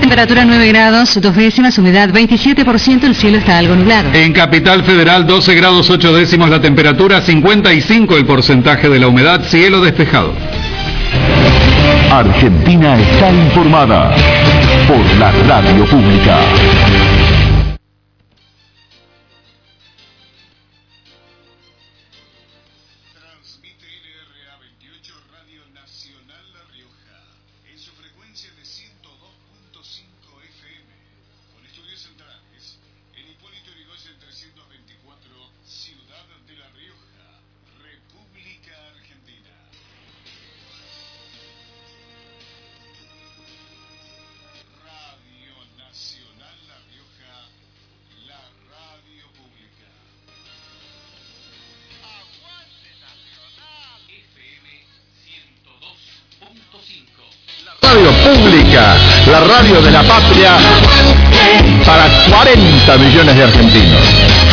temperatura 9 grados, 2 décimas, humedad 27%, el cielo está algo nublado. En Capital Federal, 12 grados 8 décimos la temperatura, 55 el porcentaje de la humedad, cielo despejado. Argentina está informada por la radio pública. Transmite LRA 28 Radio Nacional La Rioja en su frecuencia de 102.5 FM, con estudios centrales en Hipólito Yrigoyen 324, Ciudad de La Rioja, República Argentina. Radio Nacional La Rioja, la radio pública. Aguante Nacional. FM 102.5. Radio pública, la radio de la patria para 40 millones de argentinos.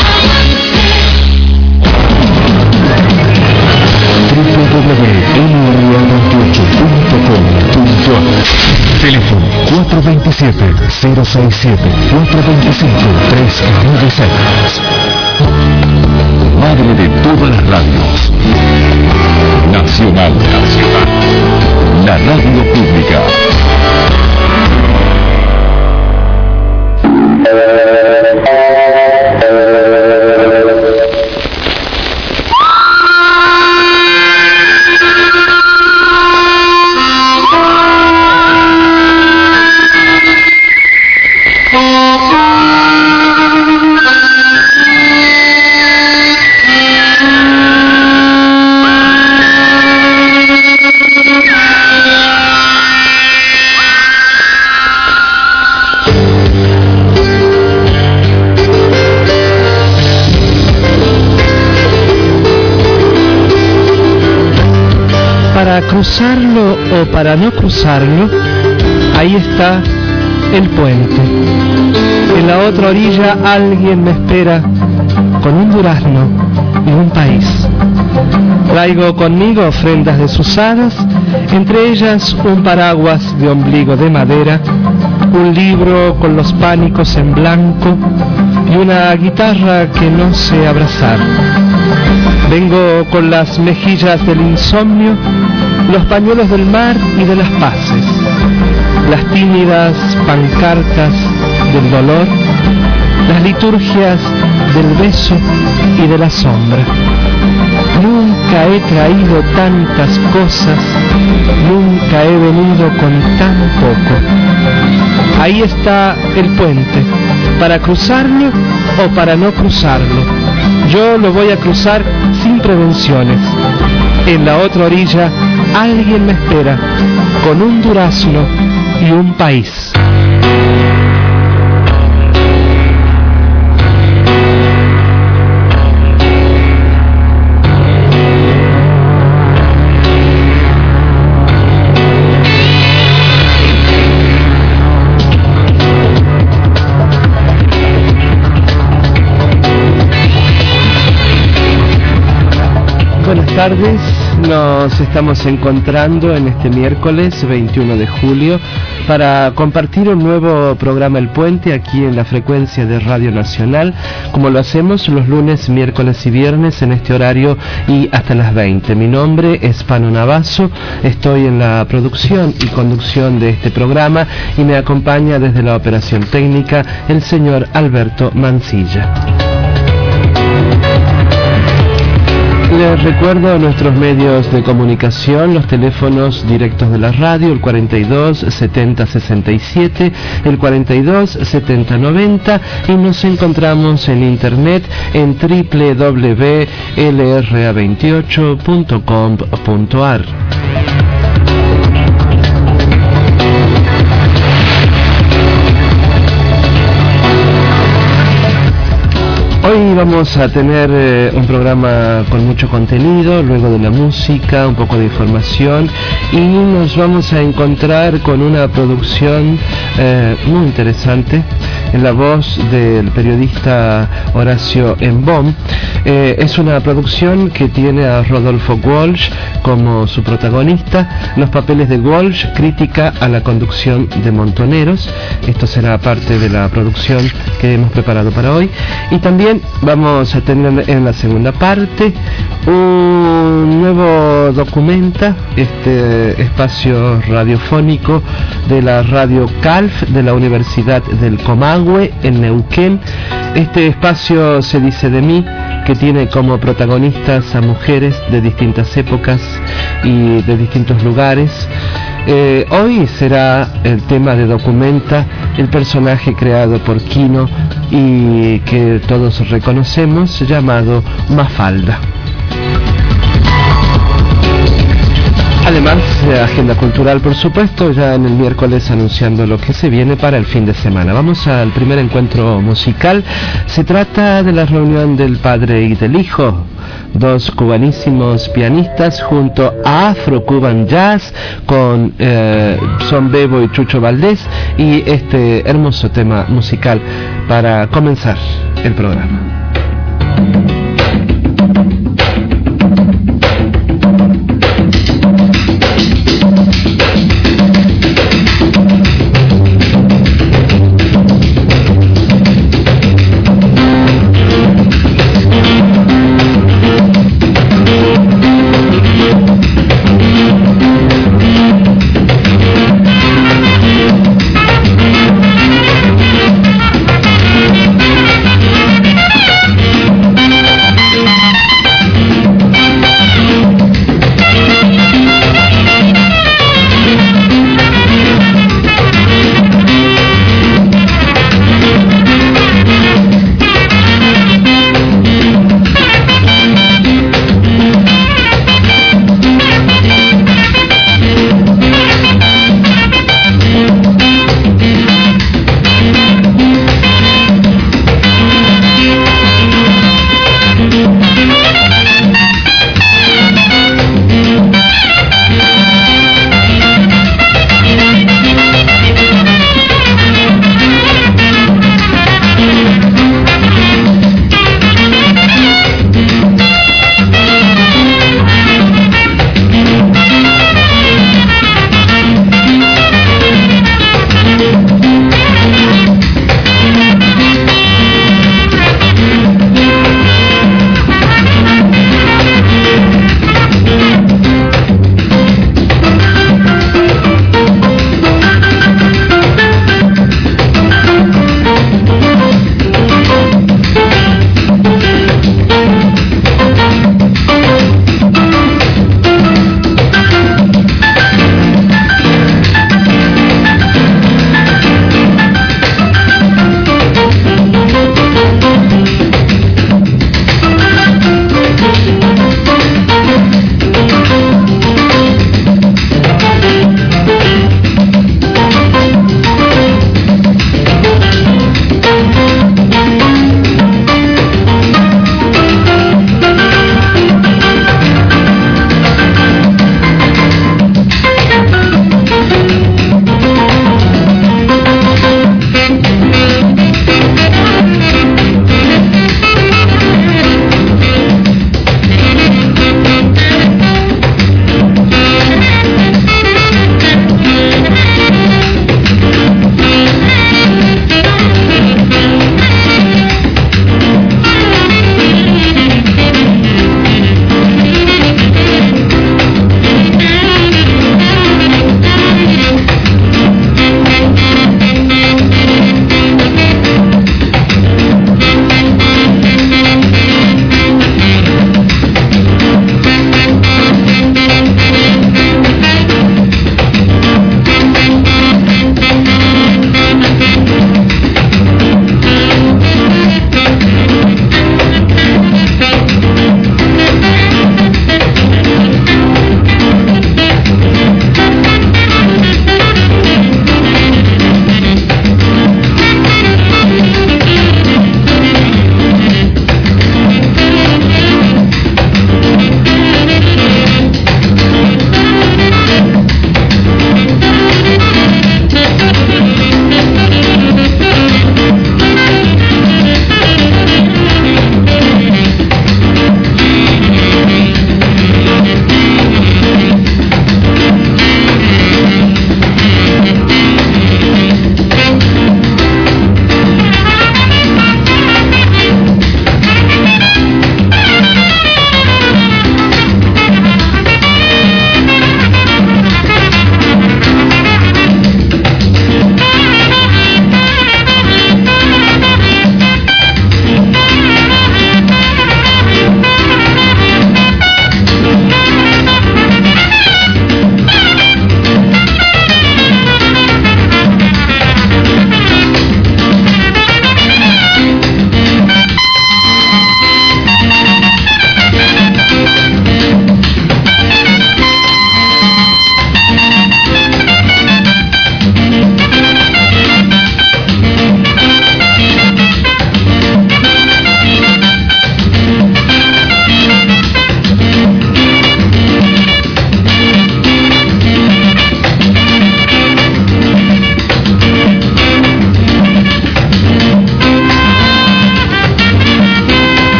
www.nra28.com.ar. Teléfono 427-067, 425-396. Madre de todas las radios. Nacional. La radio pública. Para cruzarlo o para no cruzarlo, ahí está el puente. En la otra orilla alguien me espera con un durazno y un país. Traigo conmigo ofrendas desusadas, entre ellas un paraguas de ombligo de madera, un libro con los pánicos en blanco y una guitarra que no sé abrazar. Vengo con las mejillas del insomnio, los pañuelos del mar y de las paces, las tímidas pancartas del dolor, las liturgias del beso y de la sombra. Nunca he traído tantas cosas, nunca he venido con tan poco. Ahí está el puente, para cruzarlo o para no cruzarlo. Yo lo voy a cruzar sin prevenciones. En la otra orilla alguien me espera con un durazno y un país. Buenas tardes, nos estamos encontrando en este miércoles 21 de julio para compartir un nuevo programa El Puente aquí en la frecuencia de Radio Nacional, como lo hacemos los lunes, miércoles y viernes en este horario y hasta las 20. Mi nombre es Pano Navazo, estoy en la producción y conducción de este programa y me acompaña desde la operación técnica el señor Alberto Mancilla. Les recuerdo nuestros medios de comunicación, los teléfonos directos de la radio, el 42 70 67, el 42 70 90 y nos encontramos en internet en www.lra28.com.ar. Hoy vamos a tener un programa con mucho contenido, luego de la música, un poco de información y nos vamos a encontrar con una producción muy interesante en la voz del periodista Horacio Embón. Es una producción que tiene a Rodolfo Walsh como su protagonista, los papeles de Walsh, crítica a la conducción de Montoneros. Esto será parte de la producción que hemos preparado para hoy. Y también vamos a tener en la segunda parte un nuevo documenta, este espacio radiofónico de la Radio CALF de la Universidad del Comahue en Neuquén. Este espacio Se dice de mí, que tiene como protagonistas a mujeres de distintas épocas y de distintos lugares. Hoy será el tema de Documenta, el personaje creado por Quino y que todos reconocemos, llamado Mafalda. Además, agenda cultural, por supuesto, ya en el miércoles anunciando lo que se viene para el fin de semana. Vamos al primer encuentro musical. Se trata de la reunión del padre y del hijo, dos cubanísimos pianistas junto a Afro Cuban Jazz con Son Bebo y Chucho Valdés, y este hermoso tema musical para comenzar el programa.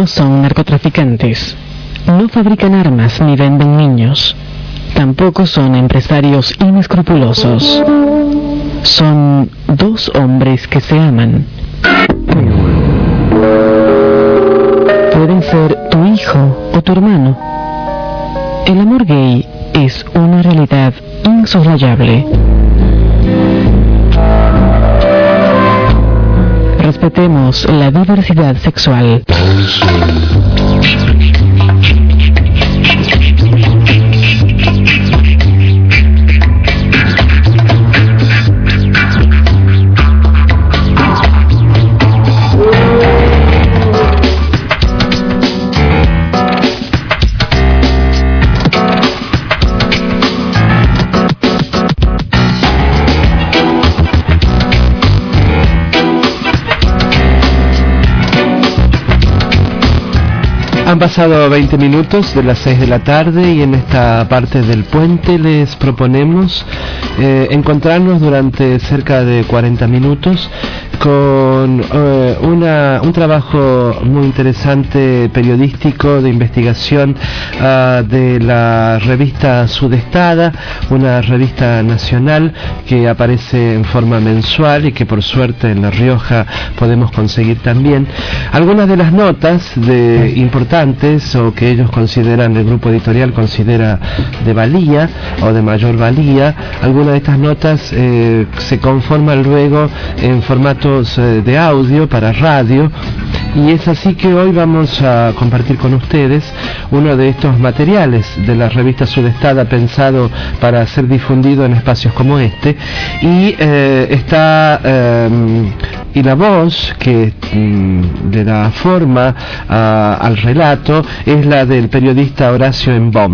no son narcotraficantes, no fabrican armas ni venden niños, tampoco son empresarios inescrupulosos. Son dos hombres que se aman. Pueden ser tu hijo o tu hermano. El amor gay es una realidad insoslayable. Respetemos la diversidad sexual. Han pasado 20 minutos de las 6 de la tarde y en esta parte del puente les proponemos encontrarnos durante cerca de 40 minutos con un trabajo muy interesante periodístico de investigación de la revista Sudestada, una revista nacional que aparece en forma mensual y que por suerte en La Rioja podemos conseguir también. Algunas de las notas importantes o que ellos consideran, el grupo editorial considera de valía o de mayor valía, algunas de estas notas se conforman luego en formatos de audio para radio, y es así que hoy vamos a compartir con ustedes uno de estos materiales de la revista Sudestada pensado para ser difundido en espacios como este, y y la voz que le da forma al relato es la del periodista Horacio Embón.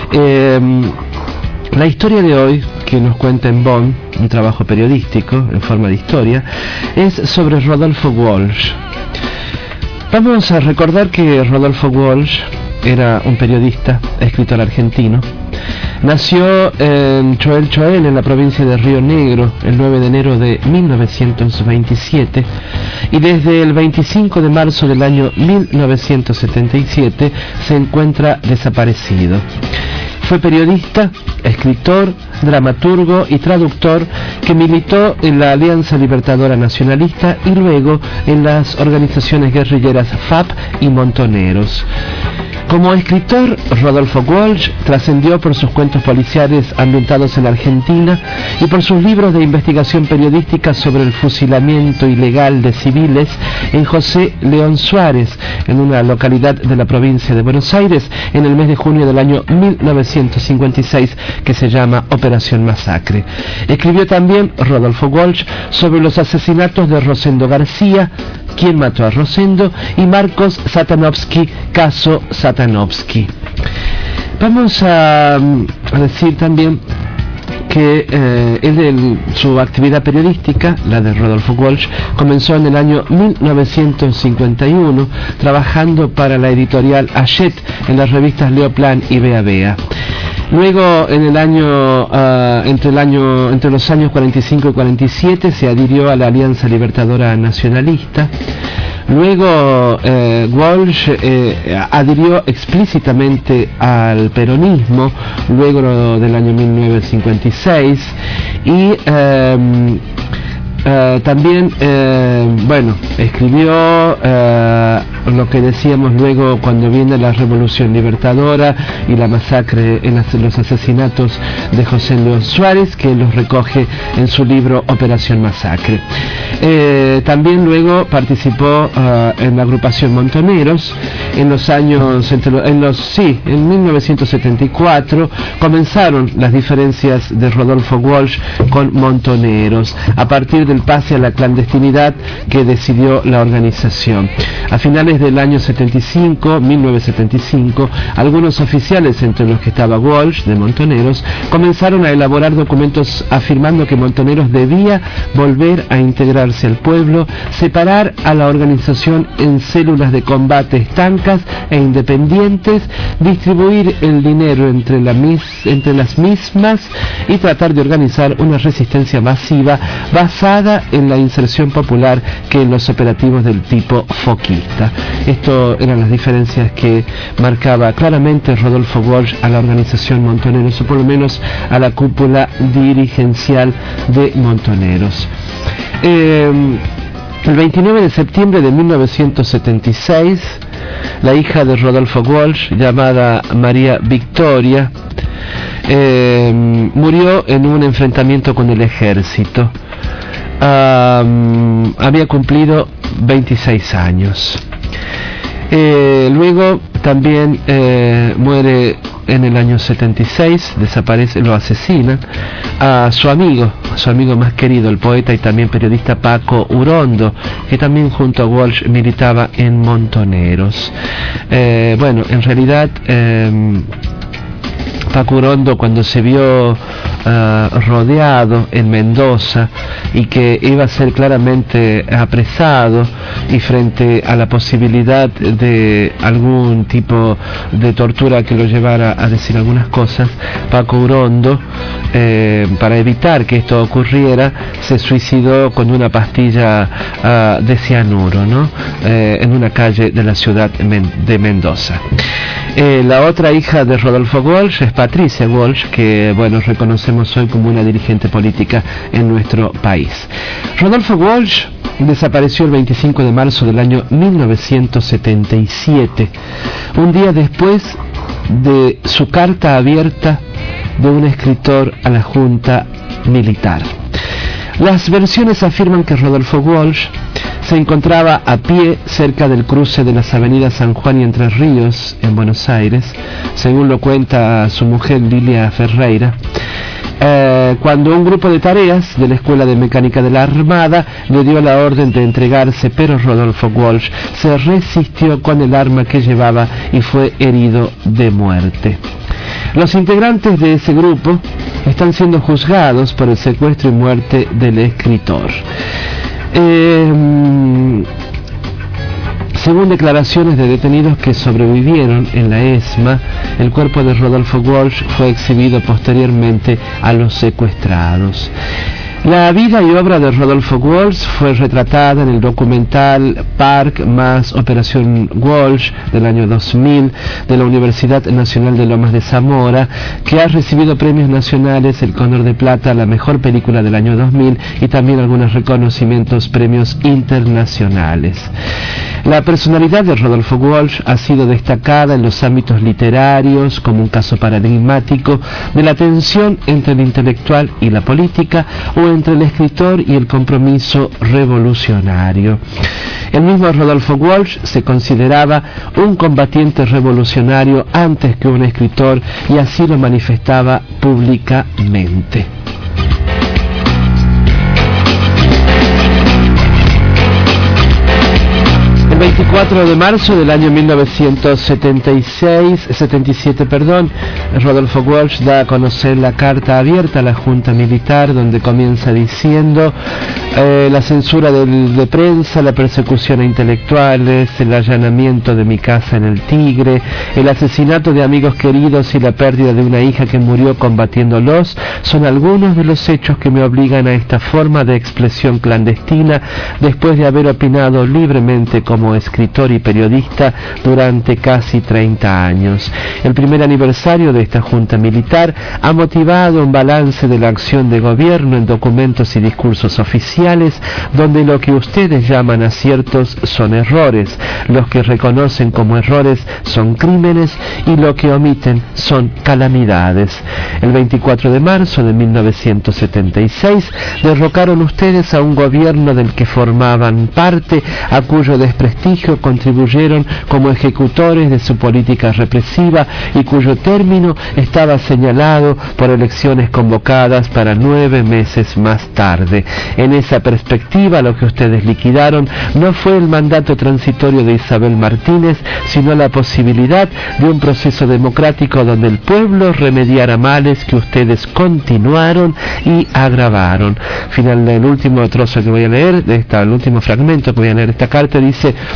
La historia de hoy que nos cuenta Embón, un trabajo periodístico en forma de historia, es sobre Rodolfo Walsh. Vamos a recordar que Rodolfo Walsh era un periodista, escritor argentino. Nació en Choel, en la provincia de Río Negro, el 9 de enero de 1927, y desde el 25 de marzo del año 1977 se encuentra desaparecido. Fue periodista, escritor, dramaturgo y traductor que militó en la Alianza Libertadora Nacionalista y luego en las organizaciones guerrilleras FAP y Montoneros. Como escritor, Rodolfo Walsh trascendió por sus cuentos policiales ambientados en Argentina y por sus libros de investigación periodística sobre el fusilamiento ilegal de civiles en José León Suárez, en una localidad de la provincia de Buenos Aires, en el mes de junio del año 1956, que se llama Operación Masacre. Escribió también Rodolfo Walsh sobre los asesinatos de Rosendo García, ¿Quién mató a Rosendo?, y Marcos Satanovsky, caso Satanovsky. Vamos a decir también que su actividad periodística, la de Rodolfo Walsh, comenzó en el año 1951 trabajando para la editorial Hachette en las revistas Leoplan y Bea Bea. Luego, entre los años 45 y 47, se adhirió a la Alianza Libertadora Nacionalista. Luego, Walsh adhirió explícitamente al peronismo, luego del año 1956, y también, escribió lo que decíamos luego cuando viene la Revolución Libertadora y la masacre en los asesinatos de José León Suárez, que los recoge en su libro Operación Masacre. También luego participó en la agrupación Montoneros. En 1974 comenzaron las diferencias de Rodolfo Walsh con Montoneros, a partir del pase a la clandestinidad que decidió la organización. A finales del año 1975, algunos oficiales, entre los que estaba Walsh, de Montoneros, comenzaron a elaborar documentos afirmando que Montoneros debía volver a integrarse al pueblo, separar a la organización en células de combate estancas e independientes, distribuir el dinero entre las mismas y tratar de organizar una resistencia masiva basada centrada en la inserción popular que en los operativos del tipo foquista. Esto eran las diferencias que marcaba claramente Rodolfo Walsh a la organización Montoneros, o por lo menos a la cúpula dirigencial de Montoneros. El 29 de septiembre de 1976, la hija de Rodolfo Walsh, llamada María Victoria, murió en un enfrentamiento con el ejército. Había cumplido 26 años. Luego también muere en el año 76, desaparece, lo asesinan a su amigo más querido, el poeta y también periodista Paco Urondo, que también junto a Walsh militaba en Montoneros. Bueno, en realidad Paco Urondo, cuando se vio rodeado en Mendoza y que iba a ser claramente apresado, y frente a la posibilidad de algún tipo de tortura que lo llevara a decir algunas cosas, Paco Urondo, para evitar que esto ocurriera, se suicidó con una pastilla de cianuro, ¿no? En una calle de la ciudad de Mendoza. La otra hija de Rodolfo Walsh es Patricia Walsh, que bueno, reconocemos hoy como una dirigente política en nuestro país. Rodolfo Walsh desapareció el 25 de marzo del año 1977, un día después de su carta abierta de un escritor a la Junta Militar. Las versiones afirman que Rodolfo Walsh se encontraba a pie cerca del cruce de las avenidas San Juan y Entre Ríos en Buenos Aires, según lo cuenta su mujer Lilia Ferreira, cuando un grupo de tareas de la Escuela de Mecánica de la Armada le dio la orden de entregarse, pero Rodolfo Walsh se resistió con el arma que llevaba y fue herido de muerte. Los integrantes de ese grupo están siendo juzgados por el secuestro y muerte del escritor. Según declaraciones de detenidos que sobrevivieron en la ESMA, el cuerpo de Rodolfo Walsh fue exhibido posteriormente a los secuestrados. La vida y obra de Rodolfo Walsh fue retratada en el documental Park más Operación Walsh del año 2000 de la Universidad Nacional de Lomas de Zamora, que ha recibido premios nacionales, el Cóndor de Plata, la mejor película del año 2000 y también algunos reconocimientos, premios internacionales. La personalidad de Rodolfo Walsh ha sido destacada en los ámbitos literarios como un caso paradigmático de la tensión entre el intelectual y la política, o entre el escritor y el compromiso revolucionario. El mismo Rodolfo Walsh se consideraba un combatiente revolucionario antes que un escritor, y así lo manifestaba públicamente. El 24 de marzo del año 1977, Rodolfo Walsh da a conocer la carta abierta a la Junta Militar, donde comienza diciendo: la censura de prensa, la persecución a intelectuales, el allanamiento de mi casa en el Tigre, el asesinato de amigos queridos y la pérdida de una hija que murió combatiéndolos son algunos de los hechos que me obligan a esta forma de expresión clandestina después de haber opinado libremente como escritor y periodista durante casi 30 años. El primer aniversario de esta Junta Militar ha motivado un balance de la acción de gobierno en documentos y discursos oficiales, donde lo que ustedes llaman aciertos son errores, los que reconocen como errores son crímenes y lo que omiten son calamidades. El 24 de marzo de 1976 derrocaron ustedes a un gobierno del que formaban parte, a cuyo desprestigio contribuyeron como ejecutores de su política represiva y cuyo término estaba señalado por elecciones convocadas para 9 meses más tarde. En esa perspectiva, lo que ustedes liquidaron no fue el mandato transitorio de Isabel Martínez, sino la posibilidad de un proceso democrático donde el pueblo remediara males que ustedes continuaron y agravaron. Final del último trozo que voy a leer, el último fragmento que voy a leer de esta carta, dice: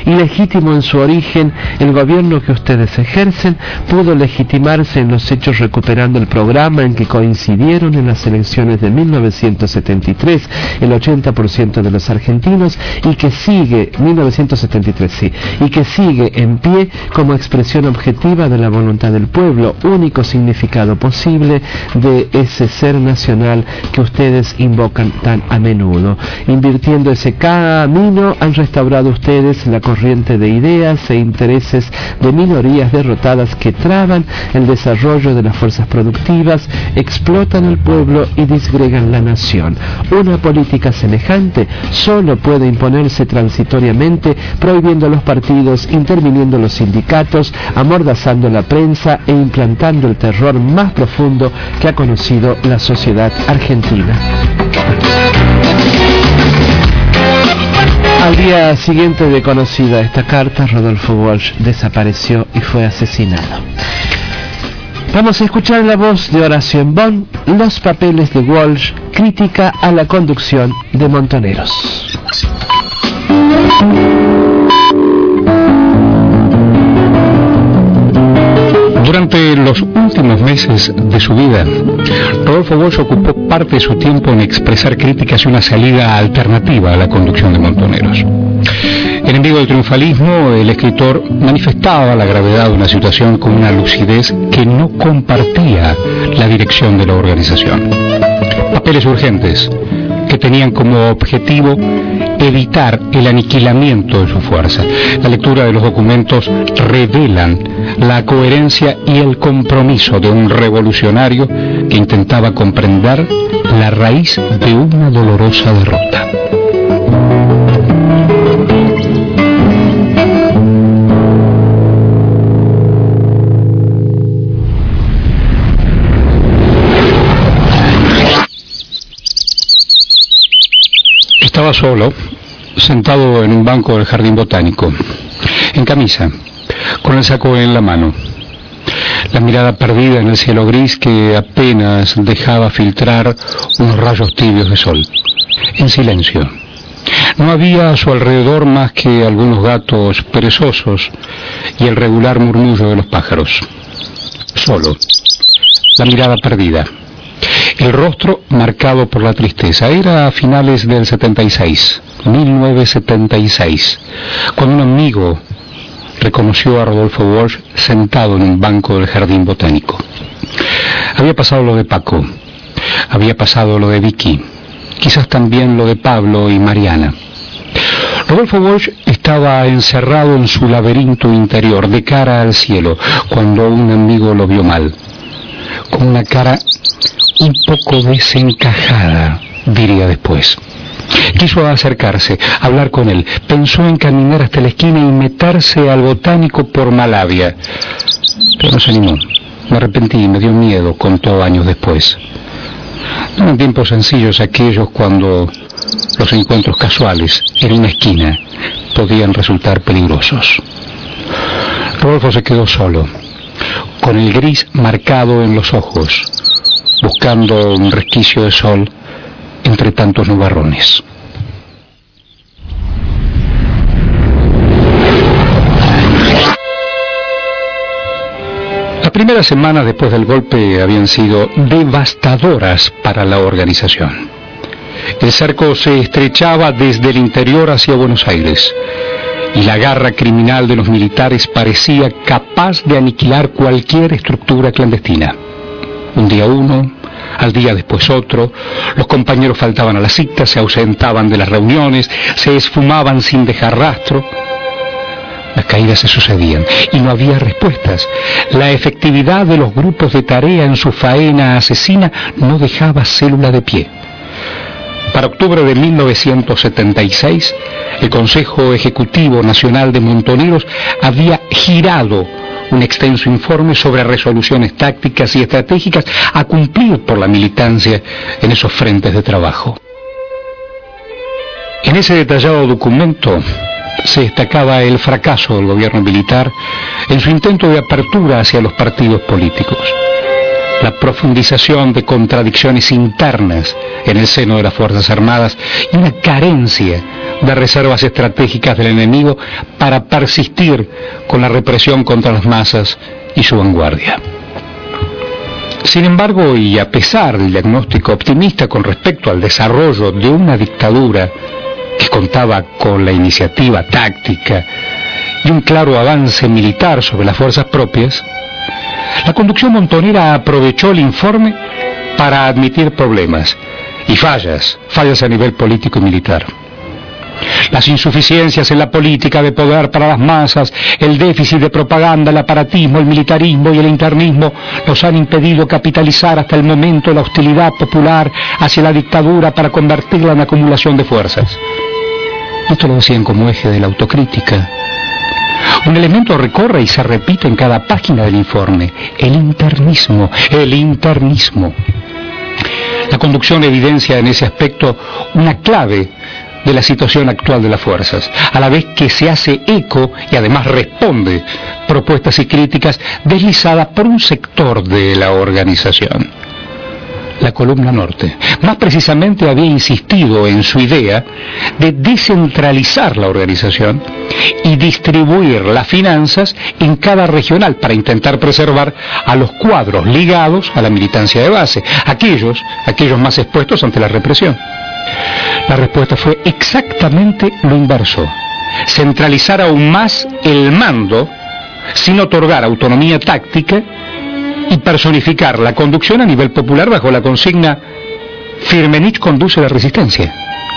Ilegítimo en su origen, el gobierno que ustedes ejercen pudo legitimarse en los hechos recuperando el programa en que coincidieron en las elecciones de 1973 el 80% de los argentinos y que sigue, 1973 sí, y que sigue en pie como expresión objetiva de la voluntad del pueblo, único significado posible de ese ser nacional que ustedes invocan tan a menudo. Invirtiendo ese camino han restaurado ustedes la corriente de ideas e intereses de minorías derrotadas que traban el desarrollo de las fuerzas productivas, explotan al pueblo y disgregan la nación. Una política semejante solo puede imponerse transitoriamente, prohibiendo los partidos, interviniendo los sindicatos, amordazando la prensa e implantando el terror más profundo que ha conocido la sociedad argentina. Al día siguiente de conocida esta carta, Rodolfo Walsh desapareció y fue asesinado. Vamos a escuchar la voz de Horacio Embón, Los papeles de Walsh, crítica a la conducción de Montoneros. Durante los últimos meses de su vida, Rodolfo Walsh ocupó parte de su tiempo en expresar críticas y una salida alternativa a la conducción de Montoneros. Enemigo del triunfalismo, el escritor manifestaba la gravedad de una situación con una lucidez que no compartía la dirección de la organización. Papeles urgentes que tenían como objetivo evitar el aniquilamiento de su fuerza. La lectura de los documentos revelan la coherencia y el compromiso de un revolucionario que intentaba comprender la raíz de una dolorosa derrota. Estaba solo, sentado en un banco del jardín botánico, en camisa, con el saco en la mano, la mirada perdida en el cielo gris que apenas dejaba filtrar unos rayos tibios de sol, en silencio. No había a su alrededor más que algunos gatos perezosos y el regular murmullo de los pájaros. Solo, la mirada perdida. El rostro marcado por la tristeza. Era a finales del 1976, cuando un amigo reconoció a Rodolfo Walsh sentado en un banco del jardín botánico. Había pasado lo de Paco, había pasado lo de Vicky, quizás también lo de Pablo y Mariana. Rodolfo Walsh estaba encerrado en su laberinto interior, de cara al cielo, cuando un amigo lo vio mal, con una cara un poco desencajada, diría después. Quiso acercarse, hablar con él, pensó en caminar hasta la esquina y meterse al botánico por Malavia, pero no se animó. Me arrepentí, me dio miedo, contó años después. No eran tiempos sencillos aquellos cuando los encuentros casuales en una esquina podían resultar peligrosos. Rodolfo se quedó solo, con el gris marcado en los ojos, buscando un resquicio de sol entre tantos nubarrones. Las primeras semanas después del golpe habían sido devastadoras para la organización. El cerco se estrechaba desde el interior hacia Buenos Aires, y la garra criminal de los militares parecía capaz de aniquilar cualquier estructura clandestina. Un día uno, al día después otro, los compañeros faltaban a las citas, se ausentaban de las reuniones, se esfumaban sin dejar rastro. Las caídas se sucedían y no había respuestas. La efectividad de los grupos de tarea en su faena asesina no dejaba célula de pie. Para octubre de 1976, el Consejo Ejecutivo Nacional de Montoneros había girado un extenso informe sobre resoluciones tácticas y estratégicas a cumplir por la militancia en esos frentes de trabajo. En ese detallado documento se destacaba el fracaso del gobierno militar en su intento de apertura hacia los partidos políticos. la profundización de contradicciones internas en el seno de las Fuerzas Armadas y una carencia de reservas estratégicas del enemigo para persistir con la represión contra las masas y su vanguardia. Sin embargo, y a pesar del diagnóstico optimista con respecto al desarrollo de una dictadura que contaba con la iniciativa táctica y un claro avance militar sobre las fuerzas propias, la conducción montonera aprovechó el informe para admitir problemas y fallas a nivel político y militar. Las insuficiencias en la política de poder para las masas, el déficit de propaganda, el aparatismo, el militarismo y el internismo nos han impedido capitalizar hasta el momento la hostilidad popular hacia la dictadura para convertirla en acumulación de fuerzas. Esto lo decían como eje de la autocrítica. Un elemento recorre y se repite en cada página del informe: el internismo. La conducción evidencia en ese aspecto una clave de la situación actual de las fuerzas, a la vez que se hace eco y además responde propuestas y críticas deslizadas por un sector de la organización. La Columna Norte, más precisamente, había insistido en su idea de descentralizar la organización y distribuir las finanzas en cada regional para intentar preservar a los cuadros ligados a la militancia de base, aquellos más expuestos ante la represión. La respuesta fue exactamente lo inverso: centralizar aún más el mando sin otorgar autonomía táctica y personificar la conducción a nivel popular bajo la consigna Firmenich conduce la resistencia.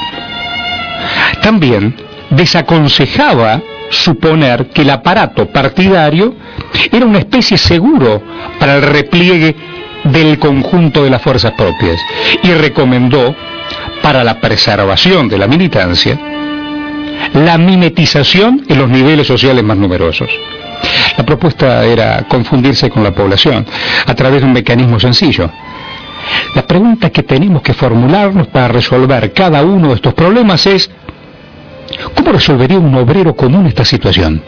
También desaconsejaba suponer que el aparato partidario era una especie seguro para el repliegue del conjunto de las fuerzas propias y recomendó, para la preservación de la militancia, la mimetización en los niveles sociales más numerosos. La propuesta era confundirse con la población a través de un mecanismo sencillo. La pregunta que tenemos que formularnos para resolver cada uno de estos problemas es: ¿cómo resolvería un obrero común esta situación?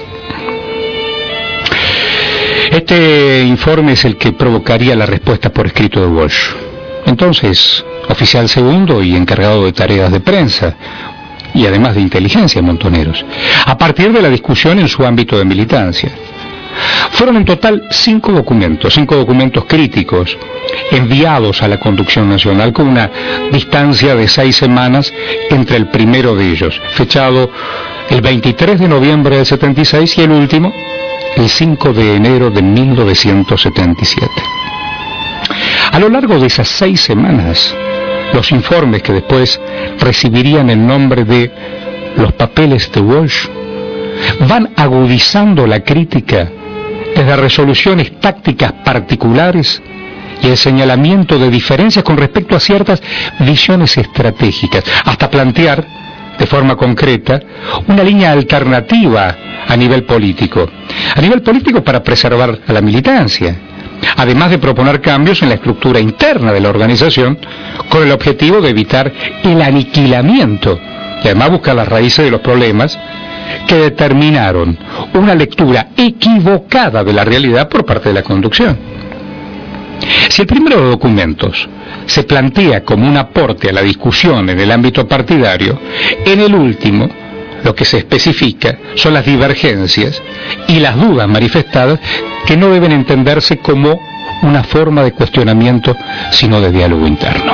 Este informe es el que provocaría la respuesta por escrito de Walsh, entonces oficial segundo y encargado de tareas de prensa y además de inteligencia en Montoneros, a partir de la discusión en su ámbito de militancia. Fueron en total 5 documentos críticos enviados a la conducción nacional con una distancia de 6 semanas entre el primero de ellos, fechado el 23 de noviembre del 76, y el último, el 5 de enero de 1977. A lo largo de esas 6 semanas, los informes que después recibirían el nombre de los papeles de Walsh van agudizando la crítica desde resoluciones tácticas particulares y el señalamiento de diferencias con respecto a ciertas visiones estratégicas, hasta plantear de forma concreta una línea alternativa a nivel político para preservar a la militancia, además de proponer cambios en la estructura interna de la organización con el objetivo de evitar el aniquilamiento y además buscar las raíces de los problemas que determinaron una lectura equivocada de la realidad por parte de la conducción. Si el primero de los documentos se plantea como un aporte a la discusión en el ámbito partidario, en el último lo que se especifica son las divergencias y las dudas manifestadas, que no deben entenderse como una forma de cuestionamiento, sino de diálogo interno.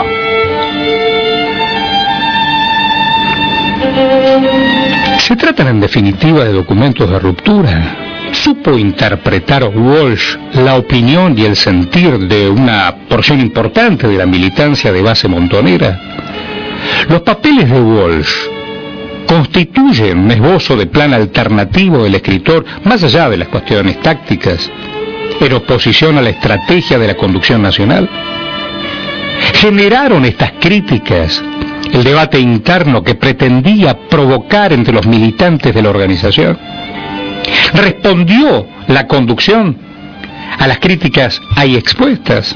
Se tratan en definitiva de documentos de ruptura. ¿Supo interpretar Walsh la opinión y el sentir de una porción importante de la militancia de base montonera? Los papeles de Walsh constituyen un esbozo de plan alternativo del escritor, más allá de las cuestiones tácticas, en oposición a la estrategia de la conducción nacional. ¿Generaron estas críticas el debate interno que pretendía provocar entre los militantes de la organización? ¿Respondió la conducción a las críticas ahí expuestas?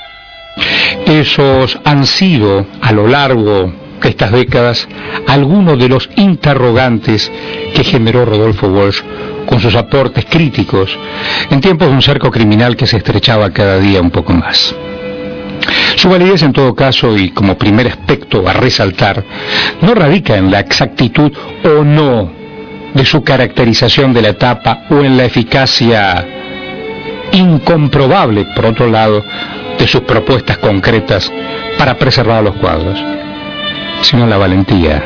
Esos han sido, a lo largo de estas décadas, algunos de los interrogantes que generó Rodolfo Walsh con sus aportes críticos, en tiempos de un cerco criminal que se estrechaba cada día un poco más. Su validez, en todo caso, y como primer aspecto a resaltar, no radica en la exactitud o no de su caracterización de la etapa o en la eficacia incomprobable, por otro lado, de sus propuestas concretas para preservar los cuadros, sino en la valentía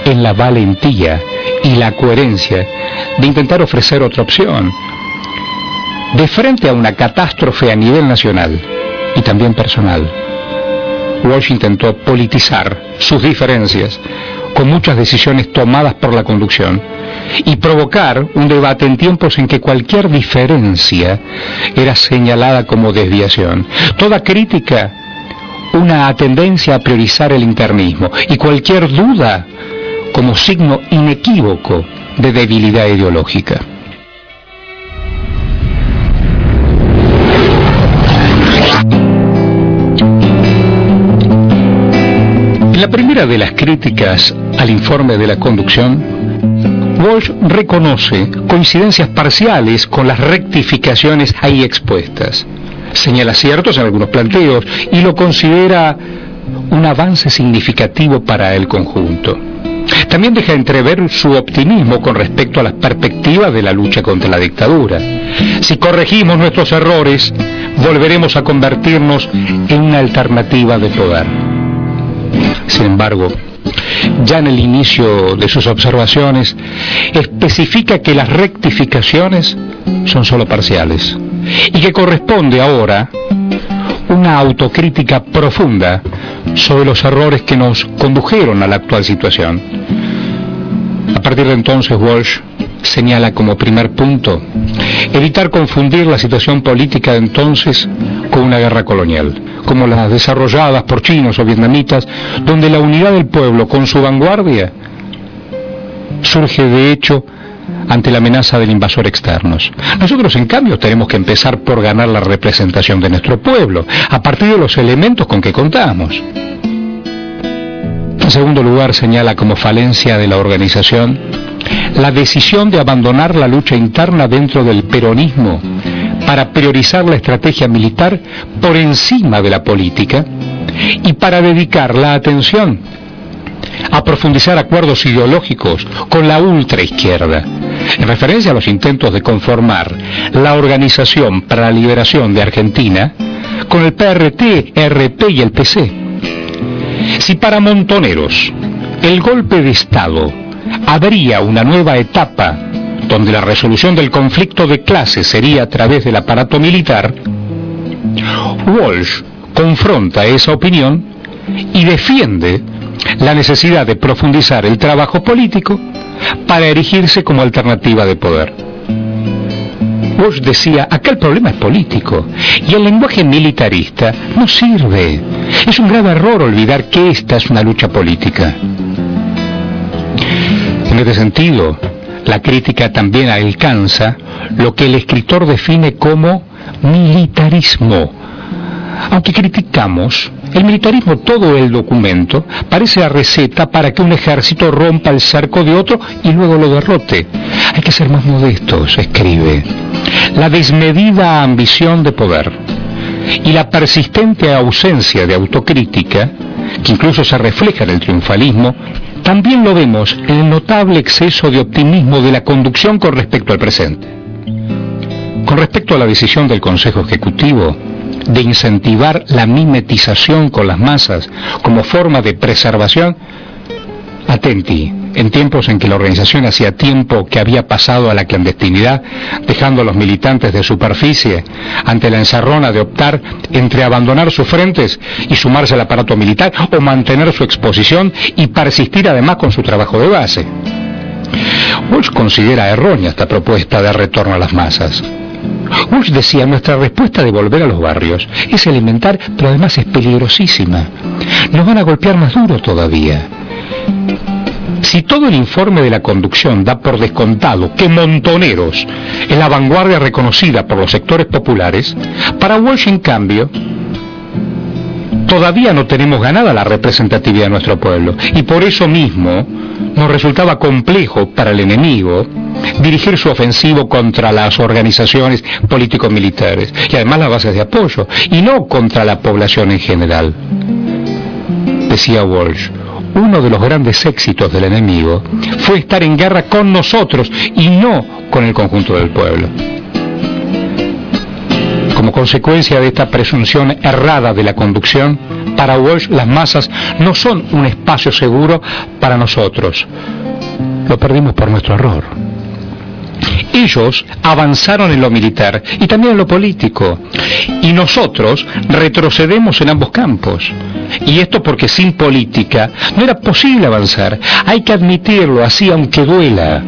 y la coherencia de intentar ofrecer otra opción de frente a una catástrofe a nivel nacional y también personal. Walsh intentó politizar sus diferencias con muchas decisiones tomadas por la conducción y provocar un debate en tiempos en que cualquier diferencia era señalada como desviación. Toda crítica, una tendencia a priorizar el internismo, y cualquier duda como signo inequívoco de debilidad ideológica. En la primera de las críticas al informe de la conducción, Walsh reconoce coincidencias parciales con las rectificaciones ahí expuestas. Señala aciertos en algunos planteos y lo considera un avance significativo para el conjunto. También deja entrever su optimismo con respecto a las perspectivas de la lucha contra la dictadura. Si corregimos nuestros errores, volveremos a convertirnos en una alternativa de poder. Sin embargo, ya en el inicio de sus observaciones, especifica que las rectificaciones son solo parciales y que corresponde ahora una autocrítica profunda sobre los errores que nos condujeron a la actual situación. A partir de entonces, Walsh señala como primer punto evitar confundir la situación política de entonces con una guerra colonial, como las desarrolladas por chinos o vietnamitas, donde la unidad del pueblo con su vanguardia surge de hecho ante la amenaza del invasor externos. Nosotros, en cambio, tenemos que empezar por ganar la representación de nuestro pueblo, a partir de los elementos con que contamos. En segundo lugar, señala como falencia de la organización la decisión de abandonar la lucha interna dentro del peronismo para priorizar la estrategia militar por encima de la política y para dedicar la atención a profundizar acuerdos ideológicos con la ultraizquierda, en referencia a los intentos de conformar la Organización para la Liberación de Argentina con el PRT, RP y el PC. Si para Montoneros el golpe de Estado habría una nueva etapa donde la resolución del conflicto de clases sería a través del aparato militar, Walsh confronta esa opinión y defiende la necesidad de profundizar el trabajo político para erigirse como alternativa de poder. Walsh decía, acá el problema es político y el lenguaje militarista no sirve. Es un grave error olvidar que esta es una lucha política. En este sentido, la crítica también alcanza lo que el escritor define como militarismo. Aunque criticamos el militarismo, todo el documento parece la receta para que un ejército rompa el cerco de otro y luego lo derrote. Hay que ser más modestos, escribe. La desmedida ambición de poder y la persistente ausencia de autocrítica, que incluso se refleja en el triunfalismo, también lo vemos en el notable exceso de optimismo de la conducción con respecto al presente. Con respecto a la decisión del Consejo Ejecutivo de incentivar la mimetización con las masas como forma de preservación, atenti, en tiempos en que la organización hacía tiempo que había pasado a la clandestinidad, dejando a los militantes de superficie ante la encerrona de optar entre abandonar sus frentes y sumarse al aparato militar o mantener su exposición y persistir además con su trabajo de base. Walsh considera errónea esta propuesta de retorno a las masas. Walsh decía, nuestra respuesta de volver a los barrios es elemental, pero además es peligrosísima. Nos van a golpear más duro todavía. Si todo el informe de la conducción da por descontado que Montoneros es la vanguardia reconocida por los sectores populares, para Walsh, en cambio, Todavía no tenemos ganada la representatividad de nuestro pueblo, y por eso mismo nos resultaba complejo para el enemigo dirigir su ofensivo contra las organizaciones político-militares y además las bases de apoyo, y no contra la población en general. Decía Walsh, uno de los grandes éxitos del enemigo fue estar en guerra con nosotros y no con el conjunto del pueblo. Como consecuencia de esta presunción errada de la conducción, para Walsh las masas no son un espacio seguro para nosotros. Lo perdimos por nuestro error. Ellos avanzaron en lo militar y también en lo político, y nosotros retrocedemos en ambos campos. Y esto porque sin política no era posible avanzar. Hay que admitirlo así, aunque duela.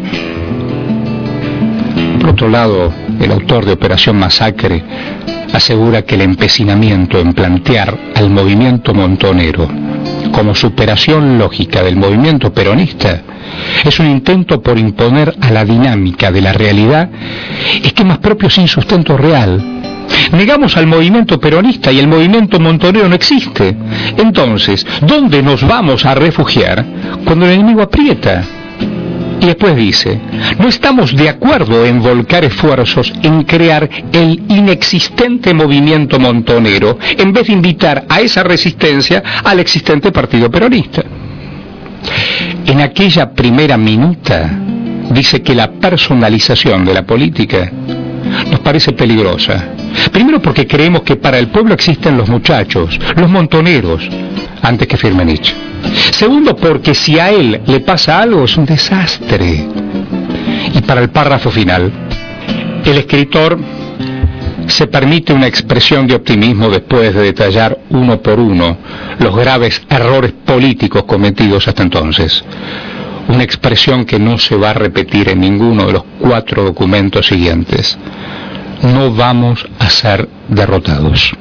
Por otro lado, el autor de Operación Masacre asegura que el empecinamiento en plantear al movimiento montonero como superación lógica del movimiento peronista es un intento por imponer a la dinámica de la realidad esquemas propios sin sustento real. Negamos al movimiento peronista y el movimiento montonero no existe. Entonces, ¿dónde nos vamos a refugiar cuando el enemigo aprieta? Y después dice, no estamos de acuerdo en volcar esfuerzos en crear el inexistente movimiento montonero en vez de invitar a esa resistencia al existente partido peronista. En aquella primera minuta dice que la personalización de la política nos parece peligrosa. Primero porque creemos que para el pueblo existen los muchachos, los montoneros, antes que Firmenich. Segundo, porque si a él le pasa algo es un desastre. Y para el párrafo final, el escritor se permite una expresión de optimismo después de detallar uno por uno los graves errores políticos cometidos hasta entonces. Una expresión que no se va a repetir en ninguno de los 4 documentos siguientes. No vamos a ser derrotados.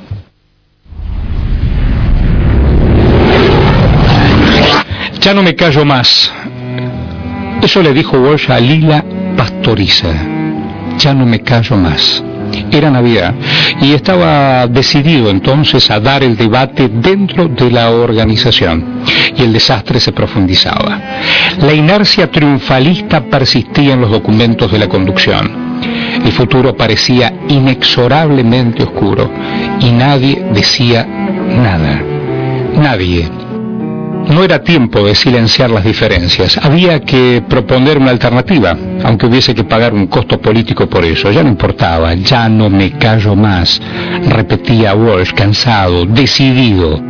Ya no me callo más. Eso le dijo Walsh a Lila Pastoriza. Ya no me callo más. Era Navidad y estaba decidido entonces a dar el debate dentro de la organización y el desastre se profundizaba. La inercia triunfalista persistía en los documentos de la conducción. El futuro parecía inexorablemente oscuro y nadie decía nada. Nadie. No era tiempo de silenciar las diferencias, había que proponer una alternativa, aunque hubiese que pagar un costo político por eso. Ya no importaba, ya no me callo más, repetía Walsh, cansado, decidido.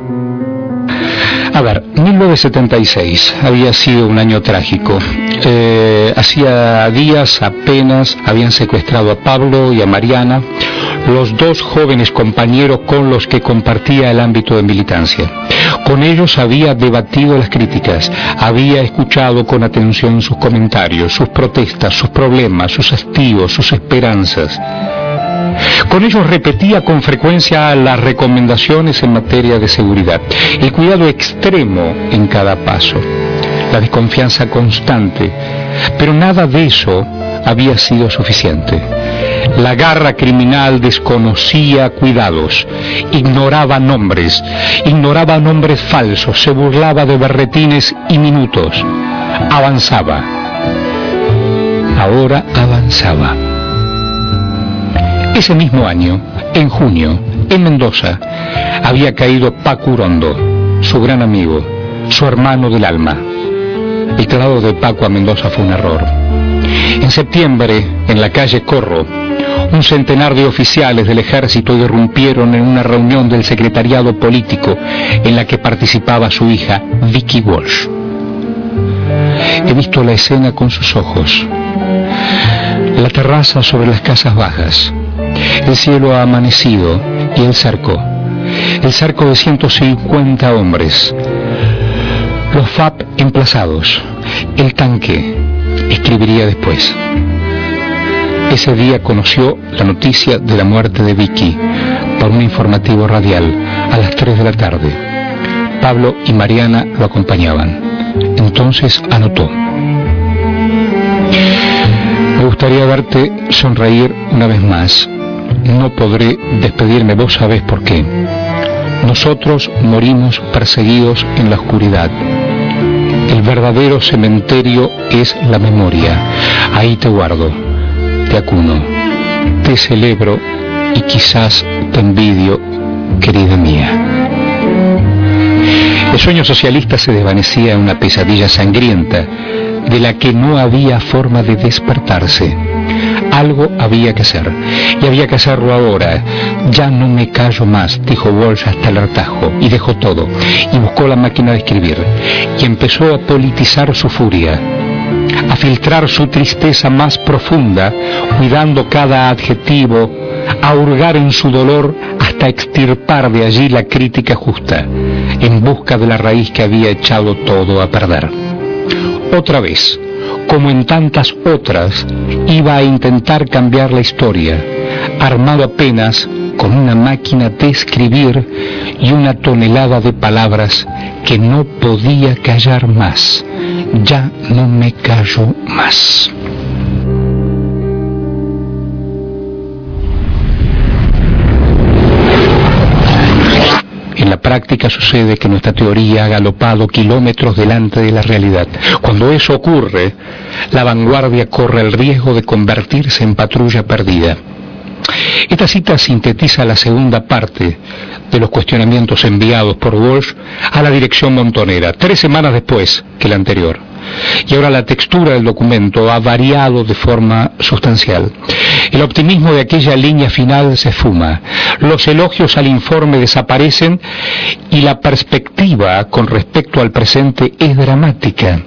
A ver, 1976 había sido un año trágico. Hacía días apenas habían secuestrado a Pablo y a Mariana, los 2 jóvenes compañeros con los que compartía el ámbito de militancia. Con ellos había debatido las críticas, había escuchado con atención sus comentarios, sus protestas, sus problemas, sus hastíos, sus esperanzas. Con ellos repetía con frecuencia las recomendaciones en materia de seguridad, el cuidado extremo en cada paso, la desconfianza constante, pero nada de eso había sido suficiente. La garra criminal desconocía cuidados, ignoraba nombres falsos, se burlaba de berretines y minutos. Avanzaba. Ahora avanzaba. Ese mismo año, en junio, en Mendoza, había caído Paco Urondo, su gran amigo, su hermano del alma. El traslado de Paco a Mendoza fue un error. En septiembre, en la calle Corro, un centenar de oficiales del ejército irrumpieron en una reunión del secretariado político en la que participaba su hija, Vicky Walsh. He visto la escena con sus ojos. La terraza sobre las casas bajas, el cielo amanecido y el cerco de 150 hombres, los FAP emplazados, el tanque, escribiría después. Ese día conoció la noticia de la muerte de Vicky por un informativo radial a las 3 de la tarde. Pablo y Mariana lo acompañaban. Entonces anotó: me gustaría verte sonreír una vez más. No podré despedirme, vos sabés por qué. Nosotros morimos perseguidos en la oscuridad. El verdadero cementerio es la memoria. Ahí te guardo, te acuno, te celebro y quizás te envidio, querida mía. El sueño socialista se desvanecía en una pesadilla sangrienta de la que no había forma de despertarse. Algo había que hacer, y había que hacerlo ahora. Ya no me callo más, dijo Walsh hasta el hartazgo, y dejó todo, y buscó la máquina de escribir, y empezó a politizar su furia, a filtrar su tristeza más profunda, cuidando cada adjetivo, a hurgar en su dolor hasta extirpar de allí la crítica justa, en busca de la raíz que había echado todo a perder. Otra vez, como en tantas otras, iba a intentar cambiar la historia, armado apenas con una máquina de escribir y una tonelada de palabras que no podía callar más. Ya no me callo más. En la práctica sucede que nuestra teoría ha galopado kilómetros delante de la realidad. Cuando eso ocurre, la vanguardia corre el riesgo de convertirse en patrulla perdida. Esta cita sintetiza la segunda parte de los cuestionamientos enviados por Walsh a la dirección montonera, 3 semanas después que la anterior. Y ahora la textura del documento ha variado de forma sustancial. El optimismo de aquella línea final se esfuma, los elogios al informe desaparecen y la perspectiva con respecto al presente es dramática.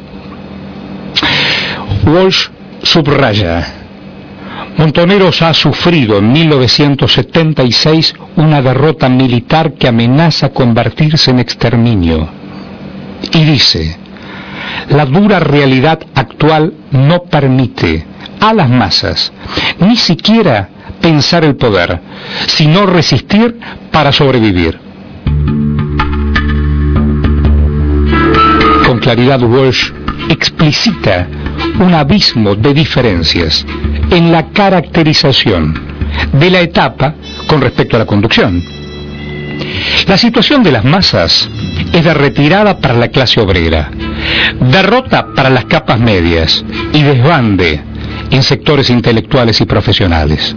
Walsh subraya: Montoneros ha sufrido en 1976 una derrota militar que amenaza convertirse en exterminio. Y dice: la dura realidad actual no permite a las masas ni siquiera pensar el poder, sino resistir para sobrevivir. Con claridad Walsh explicita un abismo de diferencias en la caracterización de la etapa con respecto a la conducción. La situación de las masas es de retirada para la clase obrera, derrota para las capas medias y desbande en sectores intelectuales y profesionales.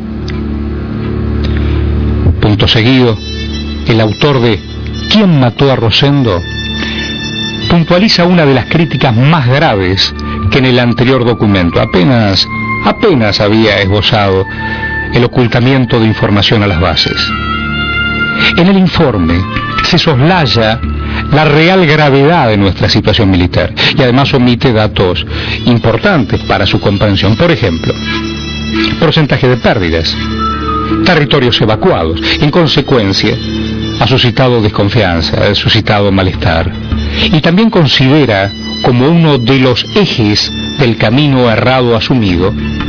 Punto seguido, el autor de ¿Quién mató a Rosendo? Puntualiza una de las críticas más graves que en el anterior documento apenas había esbozado: el ocultamiento de información a las bases. En el informe se soslaya la real gravedad de nuestra situación militar y además omite datos importantes para su comprensión. Por ejemplo, porcentaje de pérdidas, territorios evacuados. En consecuencia, ha suscitado desconfianza, ha suscitado malestar. Y también considera como uno de los ejes del camino errado asumido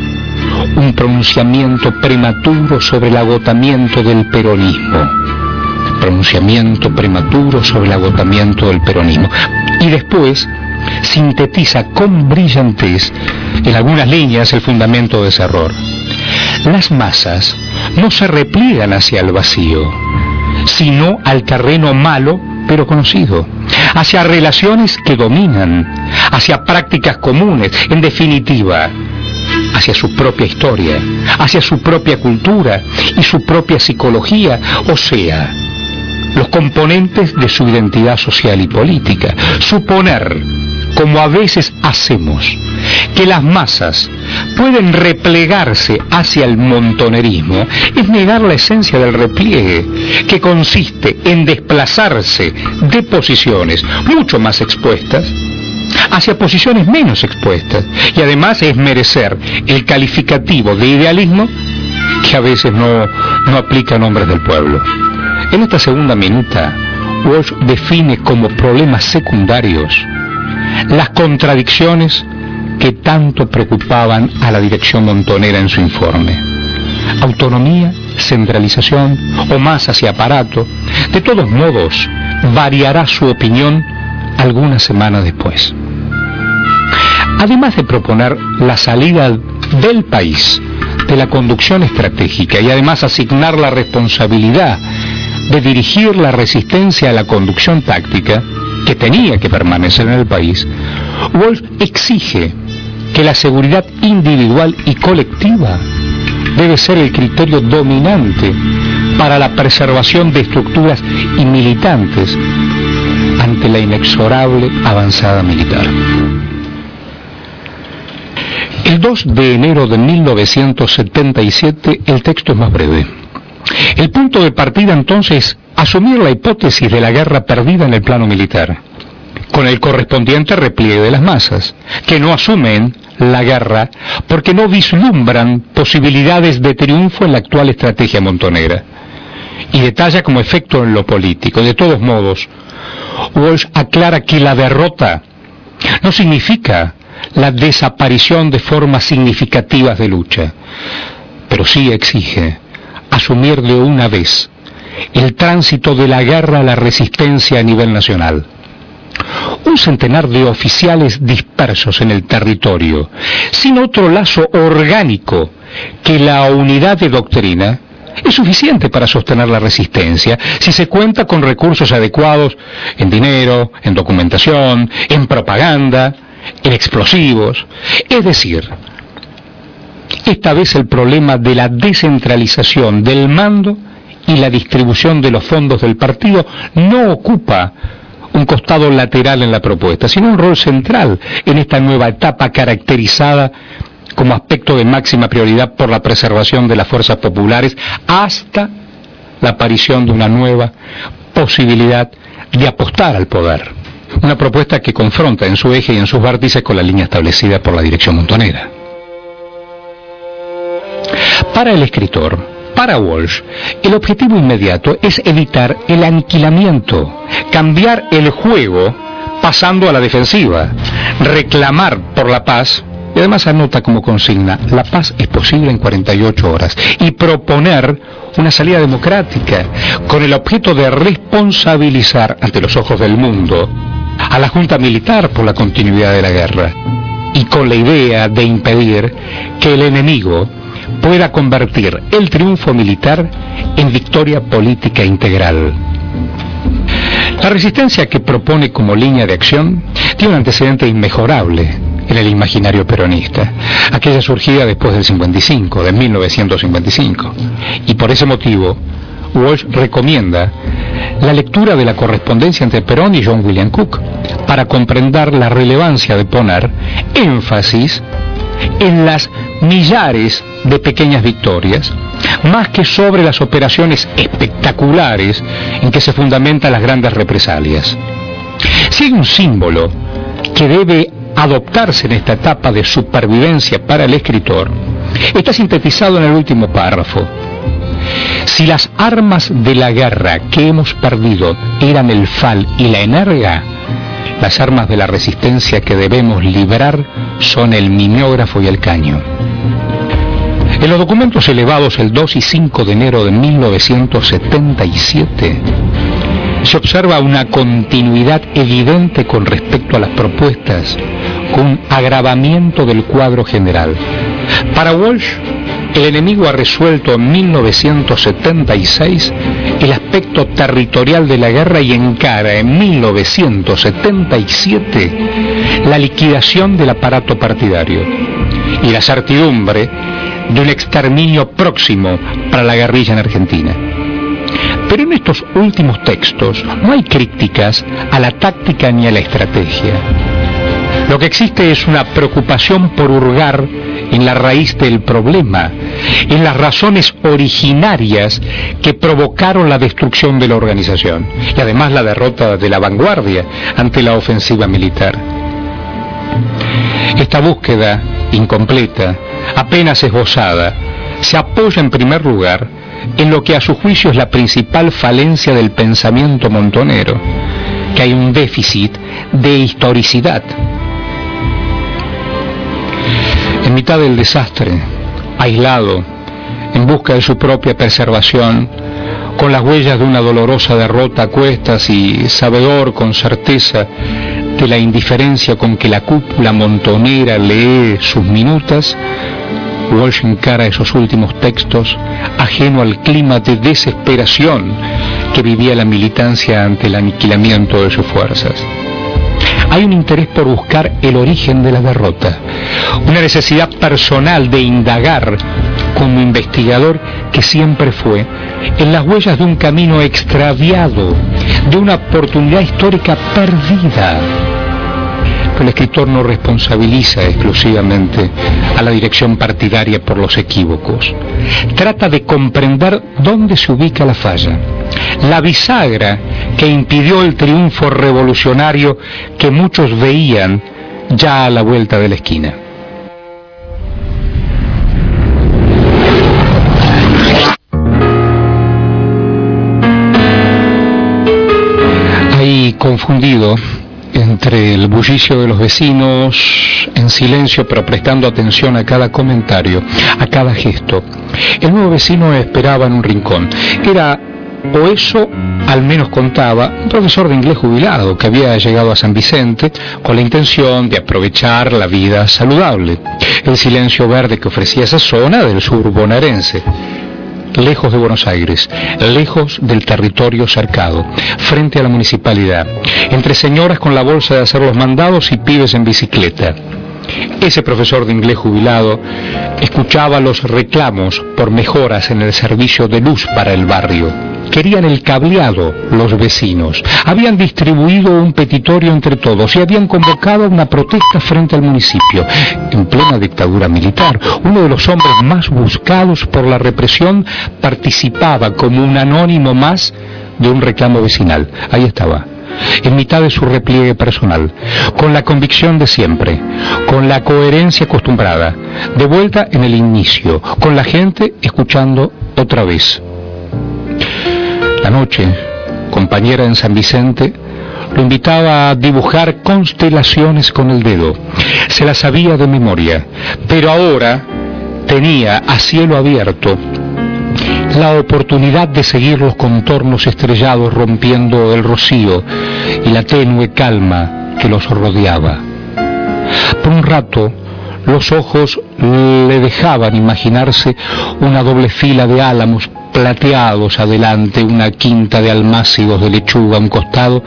un pronunciamiento prematuro sobre el agotamiento del peronismo. Pronunciamiento prematuro sobre el agotamiento del peronismo. Y después sintetiza con brillantez en algunas líneas el fundamento de ese error. Las masas no se repliegan hacia el vacío, sino al terreno malo pero conocido, hacia relaciones que dominan, hacia prácticas comunes, en definitiva, hacia su propia historia, hacia su propia cultura y su propia psicología, o sea, los componentes de su identidad social y política. Suponer, como a veces hacemos, que las masas pueden replegarse hacia el montonerismo es negar la esencia del repliegue, que consiste en desplazarse de posiciones mucho más expuestas hacia posiciones menos expuestas, y además es merecer el calificativo de idealismo que a veces no aplica a nombres del pueblo. En esta segunda minuta, Walsh define como problemas secundarios las contradicciones que tanto preocupaban a la dirección montonera en su informe. Autonomía, centralización o más hacia aparato. De todos modos, variará su opinión algunas semanas después. Además de proponer la salida del país de la conducción estratégica y además asignar la responsabilidad de dirigir la resistencia a la conducción táctica, que tenía que permanecer en el país, Walsh exige que la seguridad individual y colectiva debe ser el criterio dominante para la preservación de estructuras y militantes ante la inexorable avanzada militar. El 2 de enero de 1977 el texto es más breve. El punto de partida entonces, asumir la hipótesis de la guerra perdida en el plano militar, con el correspondiente repliegue de las masas, que no asumen la guerra porque no vislumbran posibilidades de triunfo en la actual estrategia montonera. Y detalla como efecto en lo político. De todos modos, Walsh aclara que la derrota no significa la desaparición de formas significativas de lucha, pero sí exige asumir de una vez el tránsito de la guerra a la resistencia a nivel nacional. Un centenar de oficiales dispersos en el territorio, sin otro lazo orgánico que la unidad de doctrina, es suficiente para sostener la resistencia si se cuenta con recursos adecuados en dinero, en documentación, en propaganda, en explosivos. Es decir, esta vez el problema de la descentralización del mando y la distribución de los fondos del partido no ocupa un costado lateral en la propuesta, sino un rol central en esta nueva etapa caracterizada como aspecto de máxima prioridad por la preservación de las fuerzas populares hasta la aparición de una nueva posibilidad de apostar al poder. Una propuesta que confronta en su eje y en sus vértices con la línea establecida por la dirección montonera. Para el escritor, para Walsh, el objetivo inmediato es evitar el aniquilamiento, cambiar el juego pasando a la defensiva, reclamar por la paz, y además anota como consigna, la paz es posible en 48 horas, y proponer una salida democrática con el objeto de responsabilizar ante los ojos del mundo a la junta militar por la continuidad de la guerra, y con la idea de impedir que el enemigo pueda convertir el triunfo militar en victoria política integral. La resistencia que propone como línea de acción tiene un antecedente inmejorable en el imaginario peronista, aquella surgida después del 55, de 1955, y por ese motivo Walsh recomienda la lectura de la correspondencia entre Perón y John William Cook para comprender la relevancia de poner énfasis en las millares de pequeñas victorias, más que sobre las operaciones espectaculares en que se fundamentan las grandes represalias. Si hay un símbolo que debe adoptarse en esta etapa de supervivencia para el escritor, está sintetizado en el último párrafo. Si las armas de la guerra que hemos perdido eran el fal y la energa, las armas de la resistencia que debemos librar son el mimeógrafo y el caño. En los documentos elevados el 2 y 5 de enero de 1977, se observa una continuidad evidente con respecto a las propuestas, con un agravamiento del cuadro general. Para Walsh, el enemigo ha resuelto en 1976 el aspecto territorial de la guerra y encara en 1977 la liquidación del aparato partidario y la certidumbre de un exterminio próximo para la guerrilla en Argentina. Pero en estos últimos textos no hay críticas a la táctica ni a la estrategia. Lo que existe es una preocupación por hurgar en la raíz del problema, en las razones originarias que provocaron la destrucción de la organización y además la derrota de la vanguardia ante la ofensiva militar. Esta búsqueda incompleta, apenas esbozada, se apoya en primer lugar en lo que a su juicio es la principal falencia del pensamiento montonero, que hay un déficit de historicidad. En mitad del desastre, aislado, en busca de su propia preservación, con las huellas de una dolorosa derrota a cuestas y sabedor con certeza de la indiferencia con que la cúpula montonera lee sus minutas, Walsh encara esos últimos textos ajeno al clima de desesperación que vivía la militancia ante el aniquilamiento de sus fuerzas. Hay un interés por buscar el origen de la derrota, una necesidad personal de indagar como investigador que siempre fue en las huellas de un camino extraviado, de una oportunidad histórica perdida. Pero el escritor no responsabiliza exclusivamente a la dirección partidaria por los equívocos. Trata de comprender dónde se ubica la falla, la bisagra que impidió el triunfo revolucionario que muchos veían ya a la vuelta de la esquina. Ahí confundido entre el bullicio de los vecinos, en silencio pero prestando atención a cada comentario, a cada gesto, el nuevo vecino esperaba en un rincón. Era, o eso al menos contaba, un profesor de inglés jubilado que había llegado a San Vicente con la intención de aprovechar la vida saludable, el silencio verde que ofrecía esa zona del sur bonaerense. Lejos de Buenos Aires, lejos del territorio cercado, frente a la municipalidad, entre señoras con la bolsa de hacer los mandados y pibes en bicicleta. Ese profesor de inglés jubilado escuchaba los reclamos por mejoras en el servicio de luz para el barrio. Querían el cableado los vecinos, habían distribuido un petitorio entre todos y habían convocado una protesta frente al municipio. En plena dictadura militar, uno de los hombres más buscados por la represión participaba como un anónimo más de un reclamo vecinal. Ahí estaba, en mitad de su repliegue personal, con la convicción de siempre, con la coherencia acostumbrada, de vuelta en el inicio, con la gente escuchando otra vez. La noche, compañera en San Vicente, lo invitaba a dibujar constelaciones con el dedo. Se las sabía de memoria, pero ahora tenía a cielo abierto la oportunidad de seguir los contornos estrellados rompiendo el rocío y la tenue calma que los rodeaba. Por un rato, los ojos le dejaban imaginarse una doble fila de álamos plateados adelante, una quinta de almácigos de lechuga a un costado,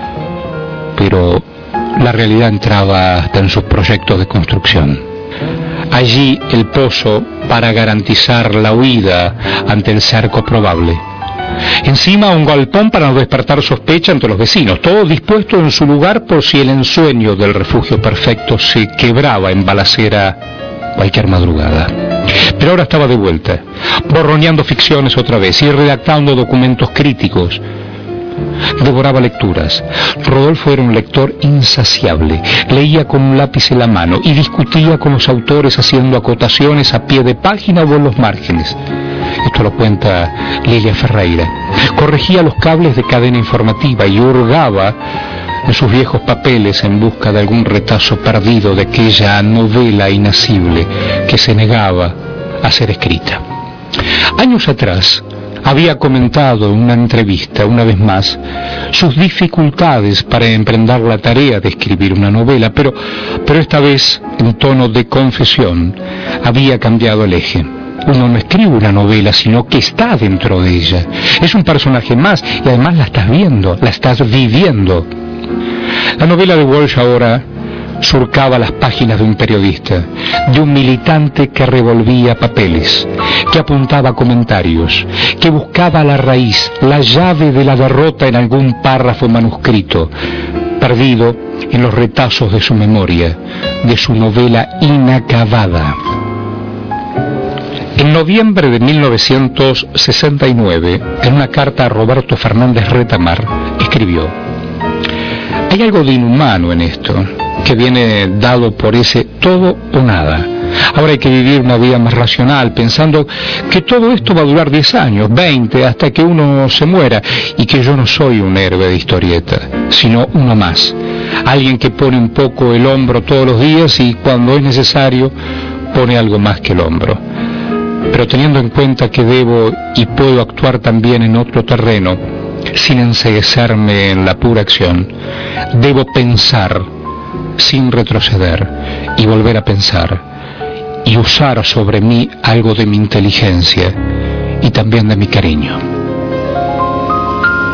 pero la realidad entraba hasta en sus proyectos de construcción. Allí el pozo para garantizar la huida ante el cerco probable. Encima un galpón para no despertar sospecha entre los vecinos, todo dispuesto en su lugar por si el ensueño del refugio perfecto se quebraba en balacera cualquier madrugada. Pero ahora estaba de vuelta, borroneando ficciones otra vez y redactando documentos críticos. Devoraba lecturas. Rodolfo era un lector insaciable. Leía con un lápiz en la mano y discutía con los autores haciendo acotaciones a pie de página o en los márgenes. Esto lo cuenta Lilia Ferreira. Corregía los cables de cadena informativa y hurgaba en sus viejos papeles en busca de algún retazo perdido de aquella novela inacible que se negaba a ser escrita. Años atrás había comentado en una entrevista, una vez más, sus dificultades para emprender la tarea de escribir una novela, pero esta vez, en tono de confesión, había cambiado el eje. Uno no escribe una novela, sino que está dentro de ella. Es un personaje más y además la estás viendo, la estás viviendo. La novela de Walsh ahora surcaba las páginas de un periodista, de un militante que revolvía papeles, que apuntaba comentarios, que buscaba la raíz, la llave de la derrota en algún párrafo manuscrito, perdido en los retazos de su memoria, de su novela inacabada. En noviembre de 1969, en una carta a Roberto Fernández Retamar, escribió: hay algo de inhumano en esto, que viene dado por ese todo o nada. Ahora hay que vivir una vida más racional, pensando que todo esto va a durar 10 años, 20, hasta que uno se muera, y que yo no soy un héroe de historieta, sino uno más. Alguien que pone un poco el hombro todos los días y cuando es necesario pone algo más que el hombro. Pero teniendo en cuenta que debo y puedo actuar también en otro terreno, sin enceguecerme en la pura acción, debo pensar sin retroceder y volver a pensar y usar sobre mí algo de mi inteligencia y también de mi cariño.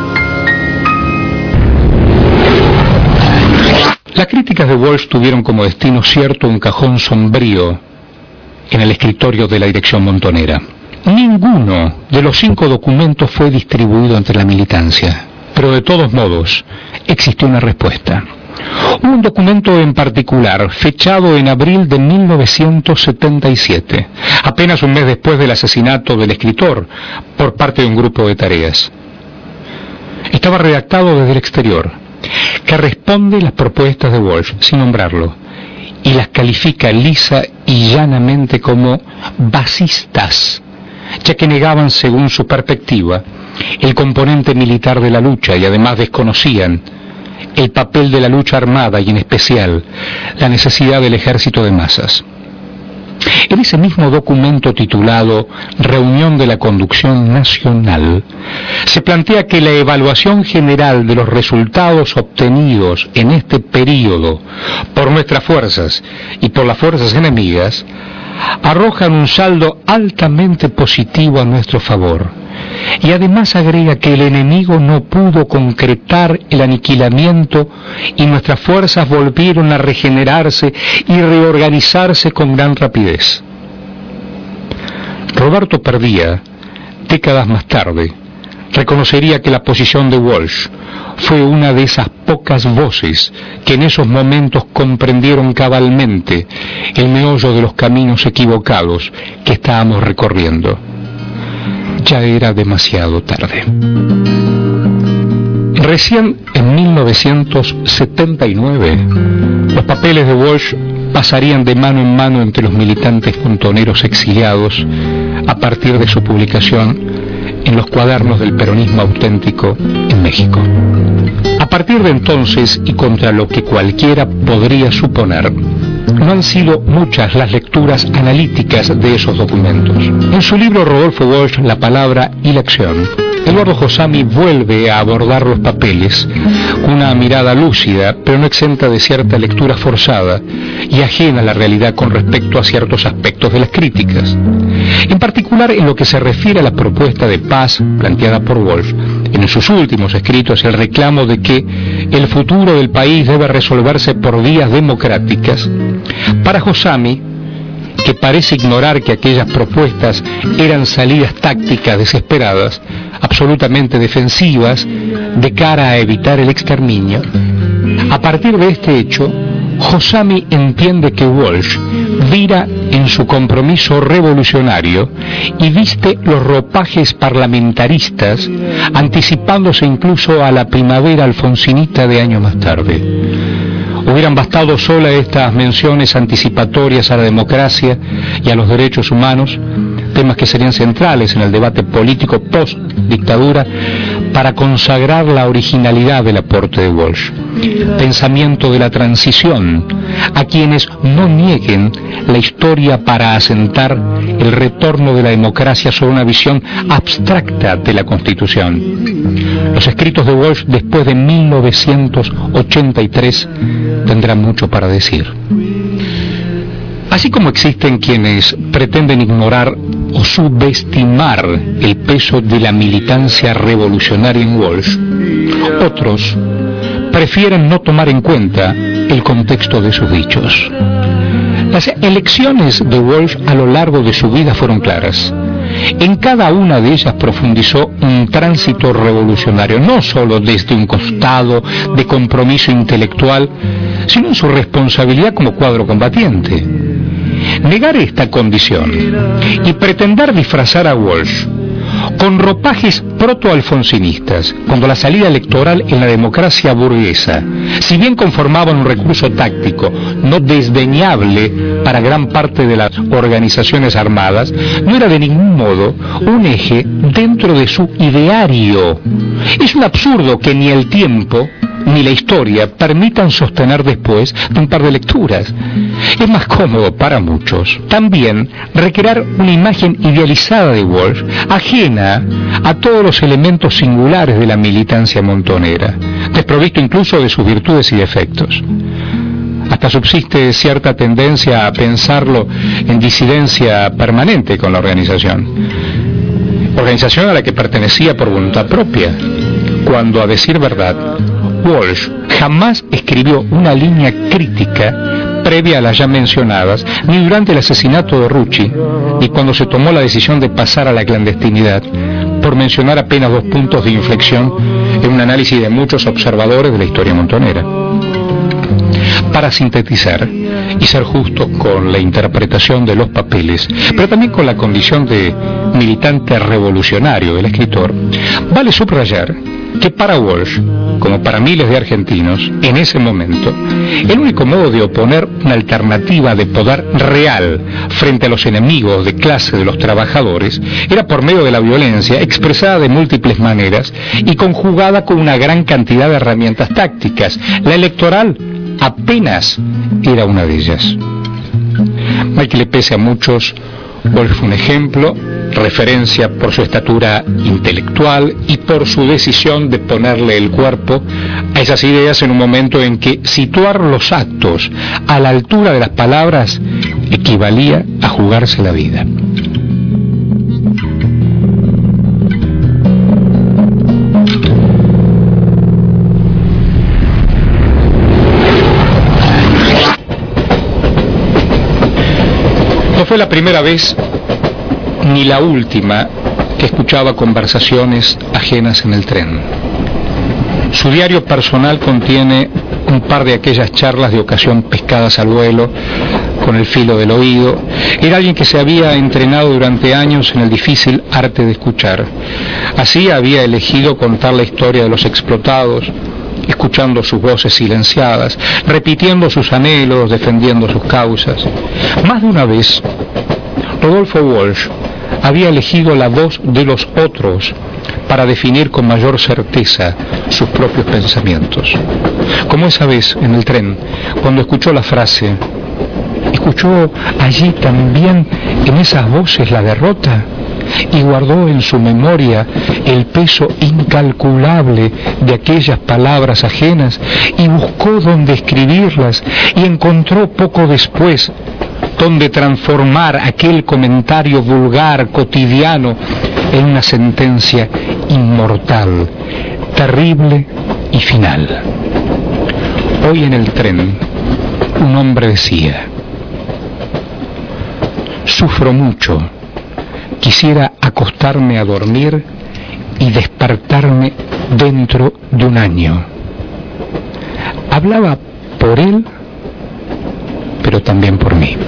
propuestas de Walsh tuvieron como destino cierto un cajón sombrío en el escritorio de la dirección montonera. Ninguno de los 5 documentos fue distribuido entre la militancia, pero de todos modos existió una respuesta. Un documento en particular, fechado en abril de 1977, apenas un mes después del asesinato del escritor por parte de un grupo de tareas. Estaba redactado desde el exterior, que responde las propuestas de Walsh, sin nombrarlo, y las califica lisa y llanamente como basistas, ya que negaban, según su perspectiva, el componente militar de la lucha y además desconocían el papel de la lucha armada y en especial la necesidad del ejército de masas. En ese mismo documento titulado Reunión de la Conducción Nacional, se plantea que la evaluación general de los resultados obtenidos en este período por nuestras fuerzas y por las fuerzas enemigas arrojan un saldo altamente positivo a nuestro favor. Y además agrega que el enemigo no pudo concretar el aniquilamiento y nuestras fuerzas volvieron a regenerarse y reorganizarse con gran rapidez. Roberto Perdía, décadas más tarde, reconocería que la posición de Walsh fue una de esas pocas voces que en esos momentos comprendieron cabalmente el meollo de los caminos equivocados que estábamos recorriendo. Ya era demasiado tarde. Recién en 1979, los papeles de Walsh pasarían de mano en mano entre los militantes montoneros exiliados a partir de su publicación en los cuadernos del peronismo auténtico en México. A partir de entonces, y contra lo que cualquiera podría suponer, no han sido muchas las lecturas analíticas de esos documentos. En su libro Rodolfo Walsh, La palabra y la acción, Eduardo Josami vuelve a abordar los papeles con una mirada lúcida, pero no exenta de cierta lectura forzada y ajena a la realidad con respecto a ciertos aspectos de las críticas. En particular, en lo que se refiere a la propuesta de paz planteada por Walsh, en sus últimos escritos el reclamo de que el futuro del país debe resolverse por vías democráticas. Para Josami, que parece ignorar que aquellas propuestas eran salidas tácticas desesperadas, absolutamente defensivas, de cara a evitar el exterminio, a partir de este hecho, Josami entiende que Walsh vira en su compromiso revolucionario y viste los ropajes parlamentaristas, anticipándose incluso a la primavera alfonsinista de años más tarde. Hubieran bastado sola estas menciones anticipatorias a la democracia y a los derechos humanos, temas que serían centrales en el debate político post-dictadura, para consagrar la originalidad del aporte de Walsh. Pensamiento de la transición, a quienes no nieguen la historia para asentar el retorno de la democracia sobre una visión abstracta de la Constitución. Los escritos de Walsh después de 1983 tendrán mucho para decir. Así como existen quienes pretenden ignorar o subestimar el peso de la militancia revolucionaria en Walsh, otros prefieren no tomar en cuenta el contexto de sus dichos. Las elecciones de Walsh a lo largo de su vida fueron claras. En cada una de ellas profundizó un tránsito revolucionario, no solo desde un costado de compromiso intelectual, sino en su responsabilidad como cuadro combatiente. Negar esta condición y pretender disfrazar a Walsh con ropajes proto-alfonsinistas, cuando la salida electoral en la democracia burguesa, si bien conformaban un recurso táctico no desdeñable para gran parte de las organizaciones armadas, no era de ningún modo un eje dentro de su ideario. Es un absurdo que ni el tiempo ni la historia permitan sostener después de un par de lecturas. Es más cómodo para muchos también recrear una imagen idealizada de Walsh, ajena a todos los elementos singulares de la militancia montonera, desprovisto incluso de sus virtudes y defectos. Hasta subsiste cierta tendencia a pensarlo en disidencia permanente con la organización a la que pertenecía por voluntad propia, cuando, a decir verdad, Walsh jamás escribió una línea crítica previa a las ya mencionadas, ni durante el asesinato de Rucci, ni cuando se tomó la decisión de pasar a la clandestinidad, por mencionar apenas 2 puntos de inflexión en un análisis de muchos observadores de la historia montonera. Para sintetizar y ser justo con la interpretación de los papeles, pero también con la condición de militante revolucionario del escritor, vale subrayar que para Walsh, como para miles de argentinos, en ese momento, el único modo de oponer una alternativa de poder real frente a los enemigos de clase de los trabajadores era por medio de la violencia, expresada de múltiples maneras y conjugada con una gran cantidad de herramientas tácticas. La electoral apenas era una de ellas. Mal que le pese a muchos, Walsh fue un ejemplo, referencia por su estatura intelectual y por su decisión de ponerle el cuerpo a esas ideas en un momento en que situar los actos a la altura de las palabras equivalía a jugarse la vida. No fue la primera vez ni la última que escuchaba conversaciones ajenas en el tren. Su diario personal contiene un par de aquellas charlas de ocasión pescadas al vuelo, con el filo del oído. Era alguien que se había entrenado durante años en el difícil arte de escuchar. Así había elegido contar la historia de los explotados, escuchando sus voces silenciadas, repitiendo sus anhelos, defendiendo sus causas. Más de una vez, Rodolfo Walsh había elegido la voz de los otros para definir con mayor certeza sus propios pensamientos. Como esa vez en el tren, cuando escuchó la frase, ¿escuchó allí también en esas voces la derrota? Y guardó en su memoria el peso incalculable de aquellas palabras ajenas y buscó dónde escribirlas y encontró poco después donde transformar aquel comentario vulgar, cotidiano, en una sentencia inmortal, terrible y final. Hoy en el tren, un hombre decía: sufro mucho, quisiera acostarme a dormir y despertarme dentro de un año. Hablaba por él, pero también por mí.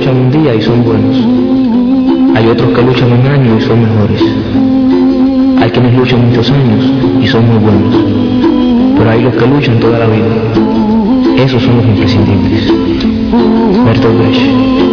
luchan un día y son buenos. Hay otros que luchan un año y son mejores. Hay quienes luchan muchos años y son muy buenos. Pero hay los que luchan toda la vida. Esos son los imprescindibles. Bertolt Brecht.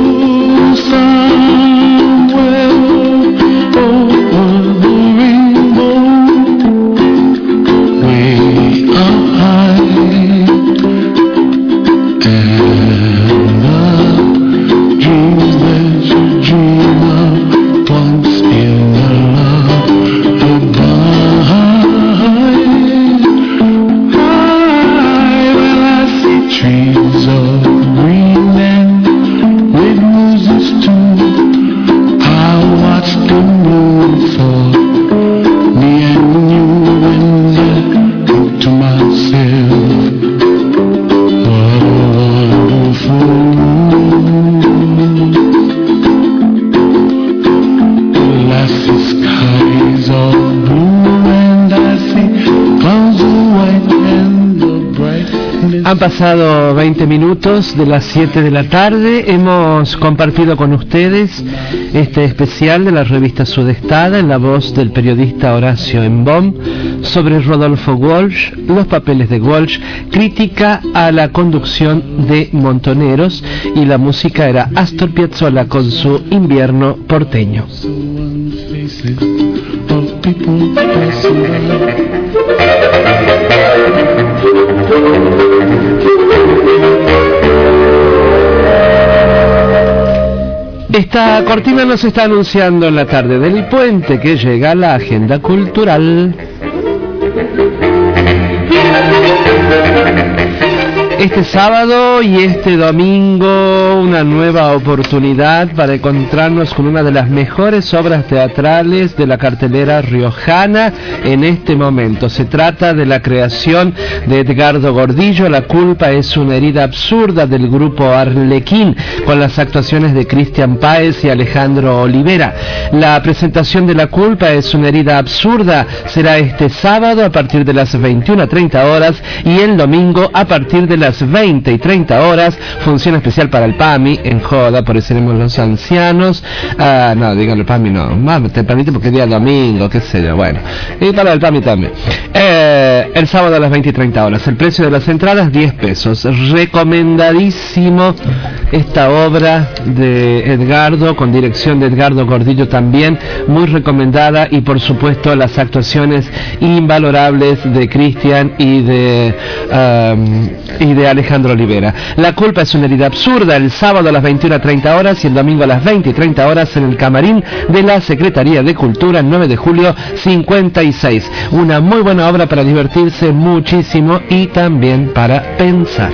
Han pasado 20 minutos de las 7 de la tarde. Hemos compartido con ustedes este especial de la revista Sudestada en la voz del periodista Horacio Embom sobre Rodolfo Walsh, los papeles de Walsh, crítica a la conducción de Montoneros, y la música era Astor Piazzolla con su Invierno porteño. Esta cortina nos está anunciando en la tarde del puente que llega la agenda cultural. Este sábado y este domingo una nueva oportunidad para encontrarnos con una de las mejores obras teatrales de la cartelera riojana en este momento. Se trata de la creación de Edgardo Gordillo, La culpa es una herida absurda, del grupo Arlequín, con las actuaciones de Cristian Páez y Alejandro Olivera. La presentación de La culpa es una herida absurda será este sábado a partir de las 21:30 horas y el domingo a partir de las 20:30 horas, función especial para el PAMI, en joda, por eso seremos los ancianos. No, digan el PAMI no, más tempranito porque es día domingo, qué sé yo, bueno, y para el PAMI también. El sábado a las 20:30 horas, el precio de las entradas 10 pesos, recomendadísimo esta obra de Edgardo, con dirección de Edgardo Gordillo también, muy recomendada, y por supuesto las actuaciones invalorables de Cristian y de Alejandro Olivera. La culpa es una herida absurda, el sábado a las 21:30 horas y el domingo a las 20:30 horas en el camarín de la Secretaría de Cultura, 9 de julio 56. Una muy buena obra para divertirse muchísimo y también para pensar.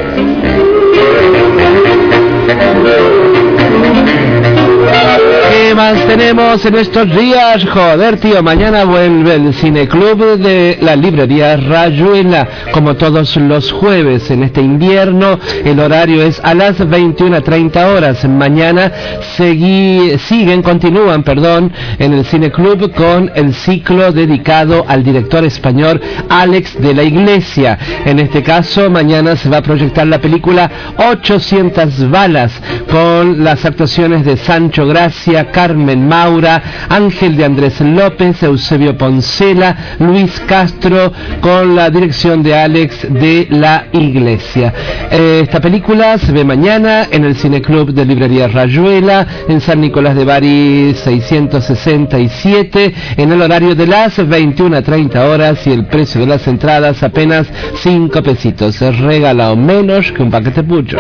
¿Qué más tenemos en estos días? Joder, tío, mañana vuelve el cineclub de la librería Rayuela, como todos los jueves en este invierno. El horario es a las 21:30 horas. Mañana continúan en el cineclub con el ciclo dedicado al director español Alex de la Iglesia. En este caso, mañana se va a proyectar la película 800 balas, con las actuaciones de Sancho Gracia, Carmen Maura, Ángel de Andrés López, Eusebio Poncela, Luis Castro, con la dirección de Alex de la Iglesia. Esta película se ve mañana en el Cineclub de Librería Rayuela, en San Nicolás de Bari 667, en el horario de las 21:30 horas, y el precio de las entradas apenas 5 pesitos. Se regala o menos que un paquete pucho.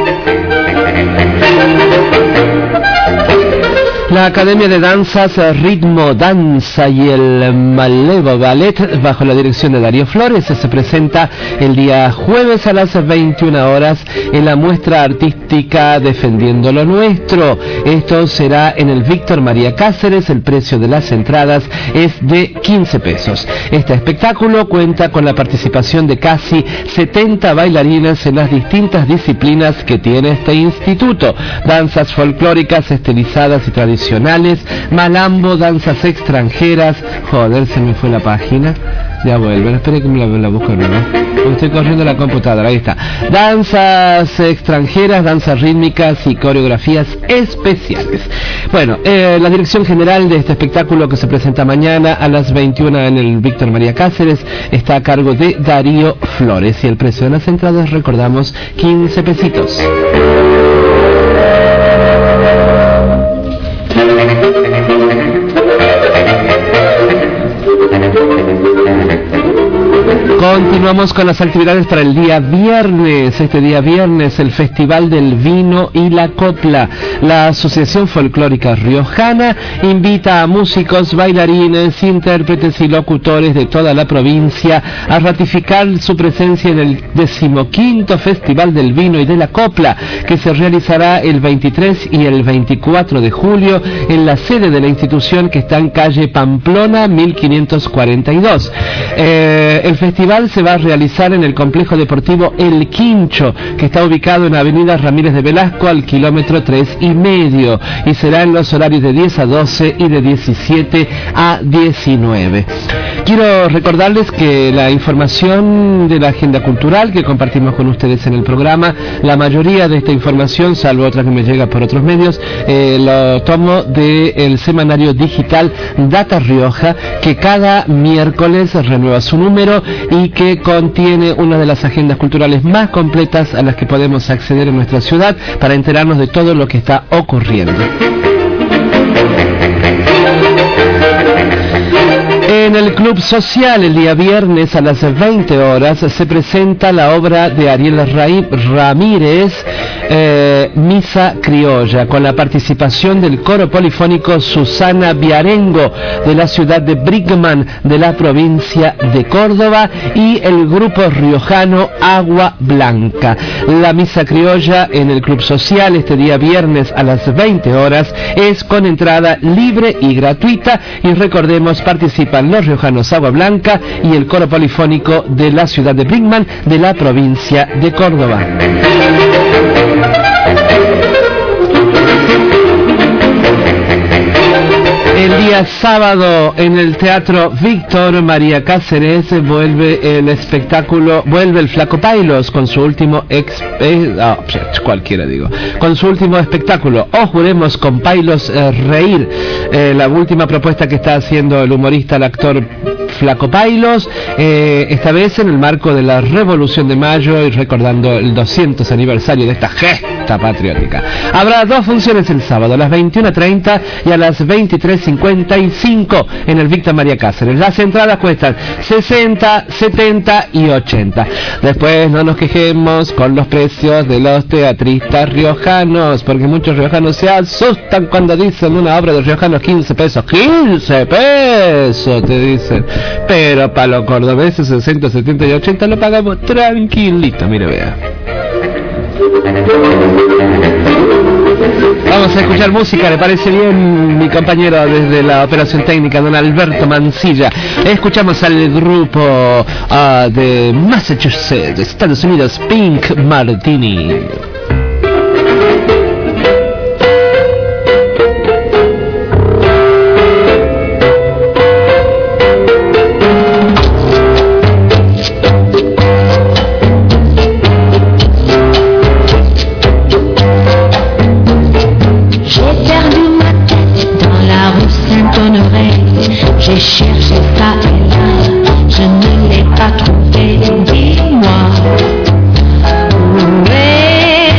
La Academia de Danzas Ritmo Danza y el Malevo Ballet, bajo la dirección de Darío Flores, se presenta el día jueves a las 21 horas en la muestra artística Defendiendo lo Nuestro. Esto será en el Víctor María Cáceres. El precio de las entradas es de 15 pesos. Este espectáculo cuenta con la participación de casi 70 bailarinas en las distintas disciplinas que tiene este instituto: danzas folclóricas, estilizadas y tradicionales, malambo, danzas extranjeras, joder, se me fue la página, Ya vuelven, espere que me la busco de nuevo. Estoy corriendo la computadora, ahí está. Danzas extranjeras, danzas rítmicas y coreografías especiales. Bueno, la dirección general de este espectáculo que se presenta mañana a las 21 en el Víctor María Cáceres está a cargo de Darío Flores y el precio de las entradas, recordamos, 15 pesitos. Continuamos con las actividades para el día viernes. Este día viernes, el Festival del Vino y la Copla. La Asociación Folclórica Riojana invita a músicos, bailarines, intérpretes y locutores de toda la provincia a ratificar su presencia en el 15º Festival del Vino y de la Copla, que se realizará el 23 y el 24 de julio en la sede de la institución, que está en calle Pamplona 1542. El festival se va a realizar en el complejo deportivo El Quincho, que está ubicado en Avenida Ramírez de Velasco al kilómetro 3,5, y será en los horarios de 10 a 12 y de 17 a 19. Quiero recordarles que la información de la agenda cultural que compartimos con ustedes en el programa, la mayoría de esta información, salvo otra que me llega por otros medios, lo tomo del semanario digital Data Rioja, que cada miércoles renueva su número y que contiene una de las agendas culturales más completas a las que podemos acceder en nuestra ciudad para enterarnos de todo lo que está ocurriendo. En el Club Social, el día viernes a las 20 horas, se presenta la obra de Ariel Ramírez, Misa Criolla, con la participación del coro polifónico Susana Viarengo, de la ciudad de Brigman, de la provincia de Córdoba, y el grupo riojano Agua Blanca. La Misa Criolla en el Club Social, este día viernes a las 20 horas, es con entrada libre y gratuita, y recordemos, participan los riojanos Agua Blanca y el coro polifónico de la ciudad de Brigman, de la provincia de Córdoba. El día sábado en el Teatro Víctor María Cáceres vuelve el Flaco Pailos con su último con su último espectáculo. O juremos con Pailos reír, la última propuesta que está haciendo el humorista, el actor Flaco Pailos, esta vez en el marco de la Revolución de Mayo y recordando el 200 aniversario de esta gesta patriótica. Habrá dos funciones el sábado, a las 21:30 y a las 23:55 en el Víctor María Cáceres. Las entradas cuestan 60, 70 y 80. Después no nos quejemos con los precios de los teatristas riojanos, porque muchos riojanos se asustan cuando dicen una obra de riojanos 15 pesos. 15 pesos te dicen. Pero para los cordobeses 60, 70 y 80 lo pagamos tranquilito, mire, vea. Vamos a escuchar música, ¿le parece bien, mi compañero desde la operación técnica, don Alberto Mancilla? Escuchamos al grupo de Massachusetts, Estados Unidos, Pink Martini. J'ai cherché ça et là, je ne l'ai pas trouvé. Dis-moi, où est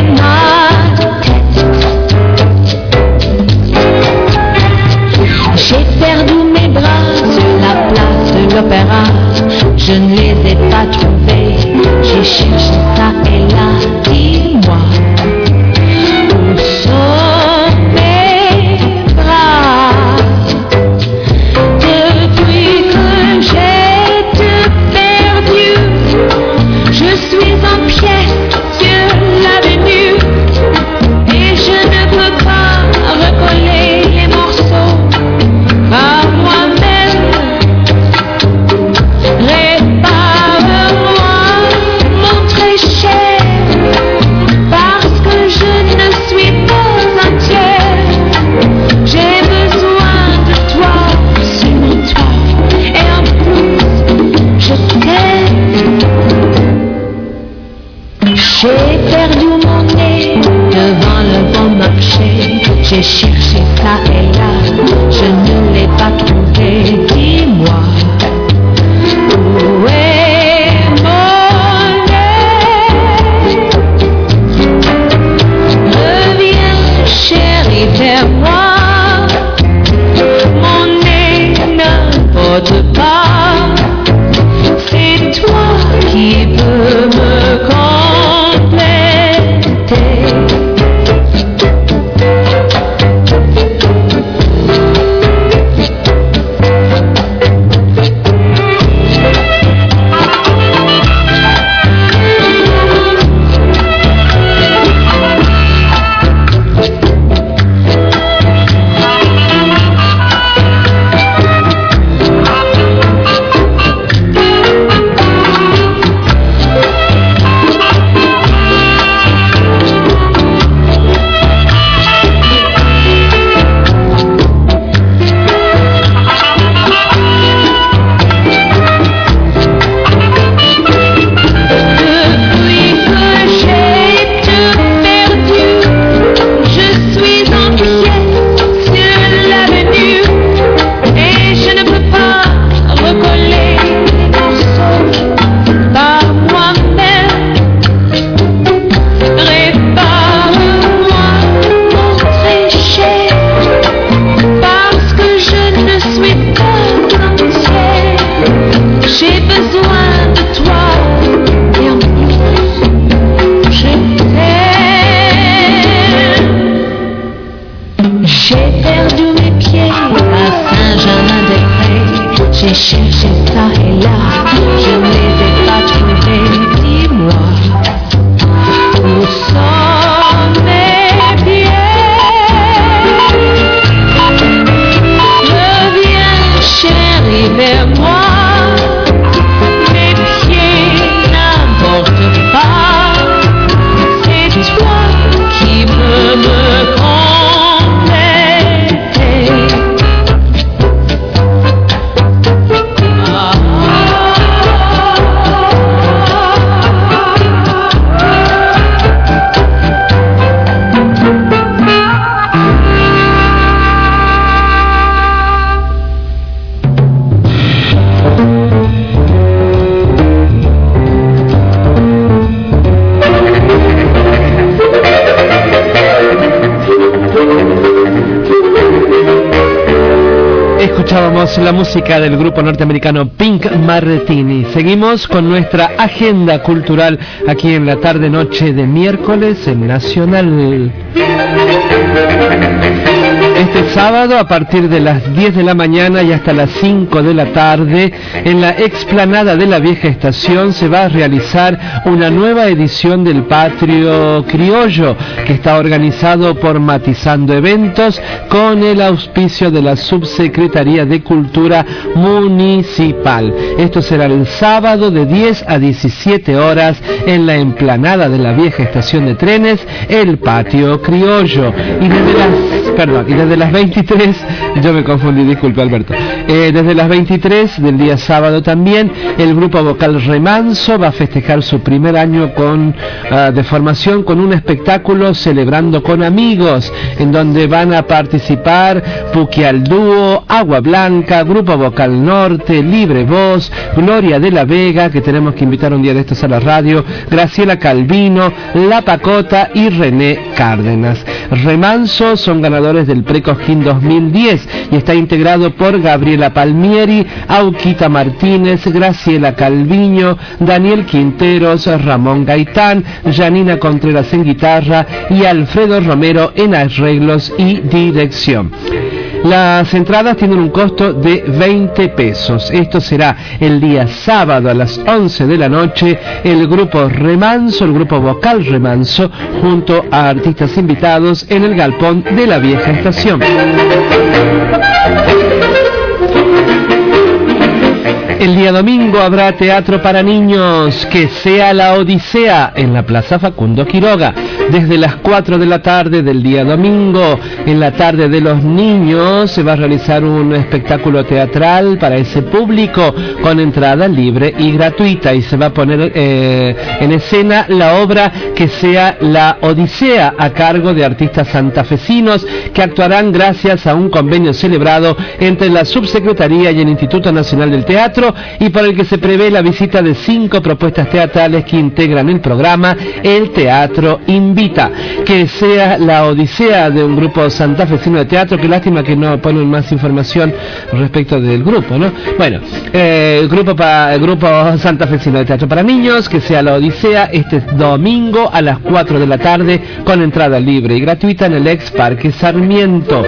J'ai perdu mon nez devant le bon marché. J'ai cherché ça et là, je ne l'ai pas trouvé. Dis-moi, où est mon nez? Reviens, chérie, vers moi. Mon nez n'importe pas. C'est toi qui peux me compléter. La música del grupo norteamericano Pink Martini. Seguimos con nuestra agenda cultural aquí en la tarde-noche de miércoles en Nacional. Este sábado, a partir de las 10 de la mañana y hasta las 5 de la tarde, en la explanada de la Vieja Estación se va a realizar una nueva edición del Patio Criollo, que está organizado por Matizando Eventos con el auspicio de la Subsecretaría de Cultura Municipal. Esto será el sábado de 10 a 17 horas en la explanada de la Vieja Estación de Trenes, el Patio Criollo. Y desde las 23, yo me confundí, disculpe Alberto, desde las 23 del día sábado también, el grupo vocal Remanso va a festejar su primer año de formación con un espectáculo Celebrando con Amigos, en donde van a participar Puquial Dúo, Agua Blanca, Grupo Vocal Norte, Libre Voz, Gloria de la Vega, que tenemos que invitar un día de estos a la radio, Graciela Calvino, La Pacota y René Cárdenas. Remanso son ganadores del Precosquín 2010 y está integrado por Gabriela Palmieri, Auquita Martínez, Graciela Calviño, Daniel Quinteros, Ramón Gaitán, Janina Contreras en guitarra y Alfredo Romero en arreglos y dirección. Las entradas tienen un costo de 20 pesos. Esto será el día sábado a las 11 de la noche. El grupo Remanso, el grupo vocal Remanso, junto a artistas invitados en el galpón de la Vieja Estación. El día domingo habrá teatro para niños, Que sea la Odisea, en la Plaza Facundo Quiroga. desde las 4 de la tarde del día domingo. En la tarde de los niños se va a realizar un espectáculo teatral para ese público con entrada libre y gratuita, y se va a poner en escena la obra Que sea la Odisea, a cargo de artistas santafesinos que actuarán gracias a un convenio celebrado entre la Subsecretaría y el Instituto Nacional del Teatro, y por el que se prevé la visita de 5 propuestas teatrales que integran el programa El Teatro Invita. Que sea la Odisea, de un grupo santafesino de teatro. Qué lástima que no ponen más información respecto del grupo, ¿no? Bueno, el grupo santafesino de teatro para niños, Que sea la Odisea, este domingo a las 4 de la tarde con entrada libre y gratuita en el ex Parque Sarmiento.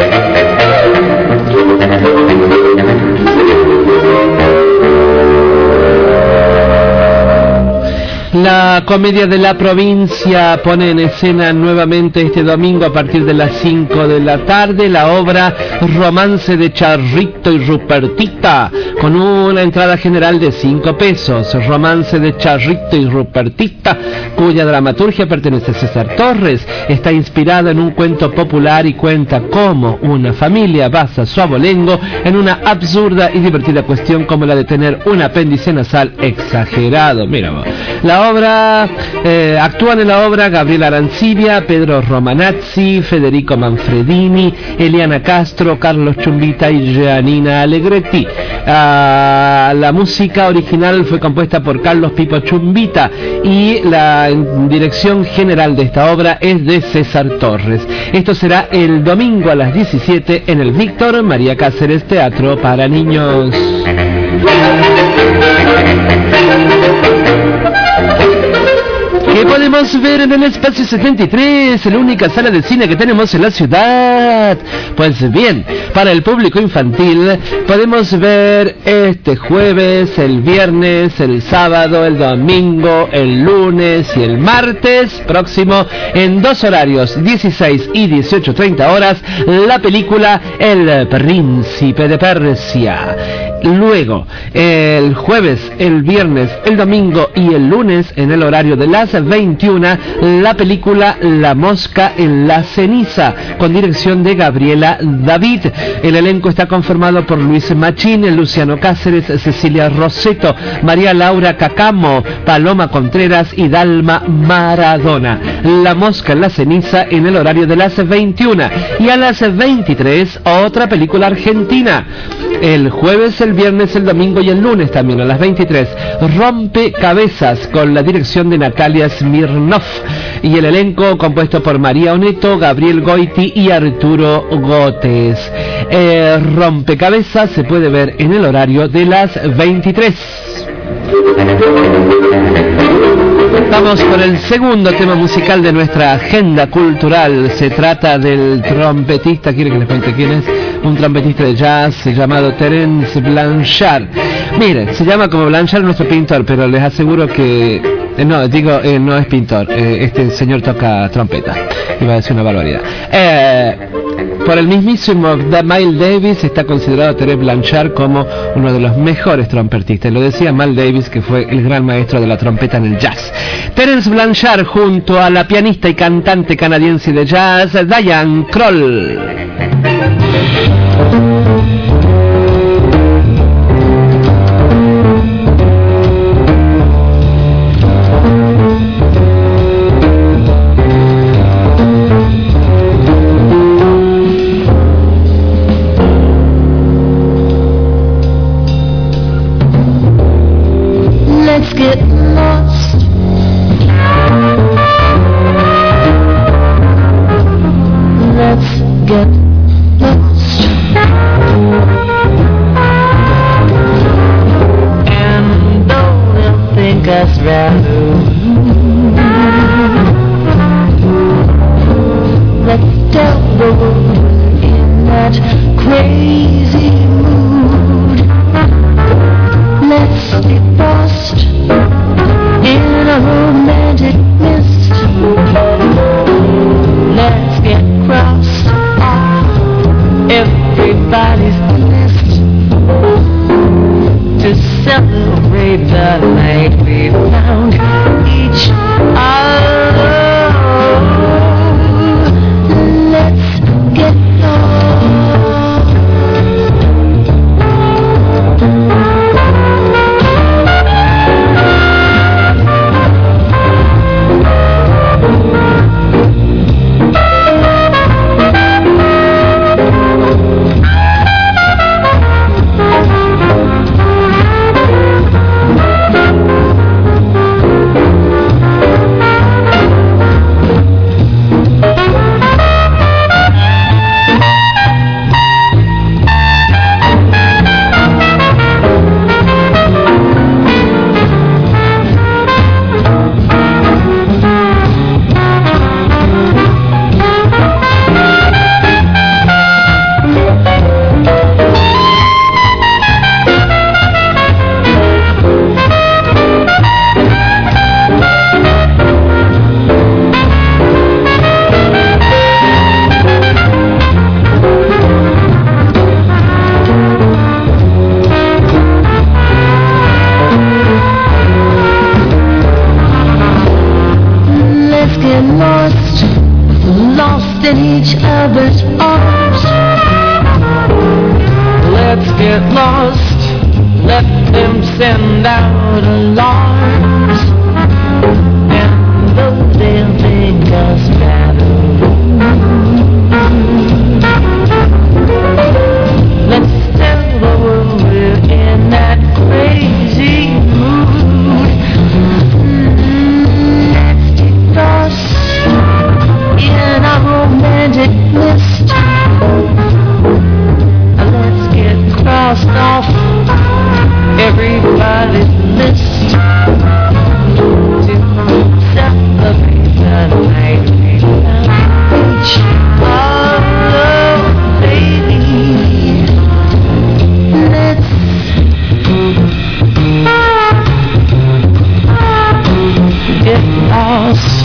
La Comedia de la Provincia pone en escena nuevamente este domingo a partir de las 5 de la tarde la obra Romance de Charrito y Rupertita, con una entrada general de 5 pesos. Romance de Charrito y Rupertita, cuya dramaturgia pertenece a César Torres, está inspirada en un cuento popular y cuenta cómo una familia basa su abolengo en una absurda y divertida cuestión como la de tener un apéndice nasal exagerado. Mira vos. Actúan en la obra Gabriela Arancibia, Pedro Romanazzi, Federico Manfredini, Eliana Castro, Carlos Chumbita y Giannina Allegretti. La música original fue compuesta por Carlos Pipo Chumbita y la dirección general de esta obra es de César Torres. Esto será el domingo a las 17 en el Víctor María Cáceres Teatro para Niños. ¿Qué podemos ver en el Espacio 73, la única sala de cine que tenemos en la ciudad? Pues bien, para el público infantil podemos ver este jueves, el viernes, el sábado, el domingo, el lunes y el martes próximo, en 2 horarios, 16 y 18:30 horas, la película El Príncipe de Persia. Luego, el jueves, el viernes, el domingo y el lunes, en el horario de las 21, la película La Mosca en la Ceniza, con dirección de Gabriela David. El elenco está conformado por Luis Machín, Luciano Cáceres, Cecilia Rosetto, María Laura Cacamo, Paloma Contreras y Dalma Maradona. La Mosca en la Ceniza en el horario de las 21. Y a las 23, otra película argentina. El jueves, el viernes, el domingo y el lunes también a las 23. Rompecabezas, con la dirección de Natalia Smirnov y el elenco compuesto por María Oneto, Gabriel Goiti y Arturo Gotes. Rompecabezas se puede ver en el horario de las 23. Vamos por el segundo tema musical de nuestra agenda cultural. Se trata del trompetista, ¿quiere que les cuente quién es? Un trompetista de jazz llamado Terence Blanchard. Mire, se llama como Blanchard nuestro pintor, pero les aseguro que... no es pintor, este señor toca trompeta. Iba a decir una barbaridad. Por el mismísimo Miles Davis está considerado Terence Blanchard como uno de los mejores trompetistas. Lo decía Miles Davis, que fue el gran maestro de la trompeta en el jazz. Terence Blanchard junto a la pianista y cantante canadiense de jazz Diane Kroll. Let's get lost. Let's get lost. And don't think us rather. Let's tell the world we're in that crazy mood. Let's get lost in a romantic mist. Let's get crossed off everybody's list to celebrate the night we found each other. been lost in each other's arms. Let's get lost, let them send out alarms, and the living does matter. Let's tell the world we're in that crazy mood. Let's get lost in a romantic mist. Let's get crossed off everybody's list to celebrate the night we reach. Oh, baby, let's get lost.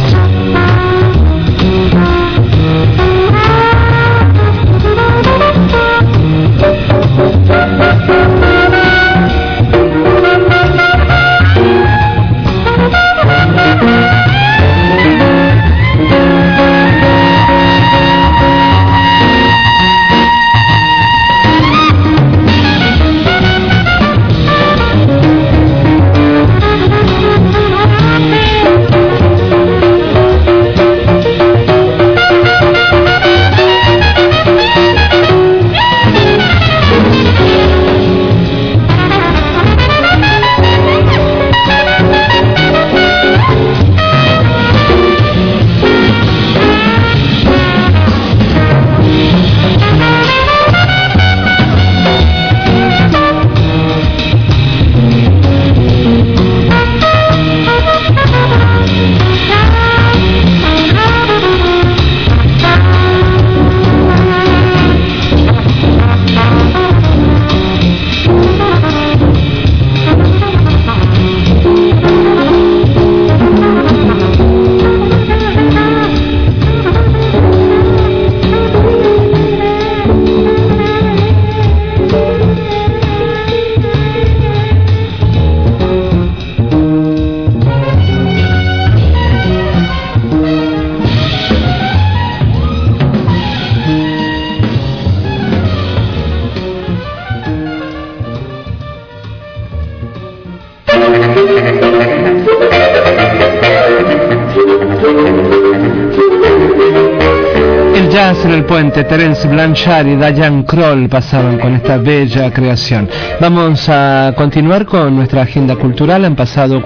En el puente, Terence Blanchard y Diane Kroll pasaban con esta bella creación. Vamos a continuar con nuestra agenda cultural. Han pasado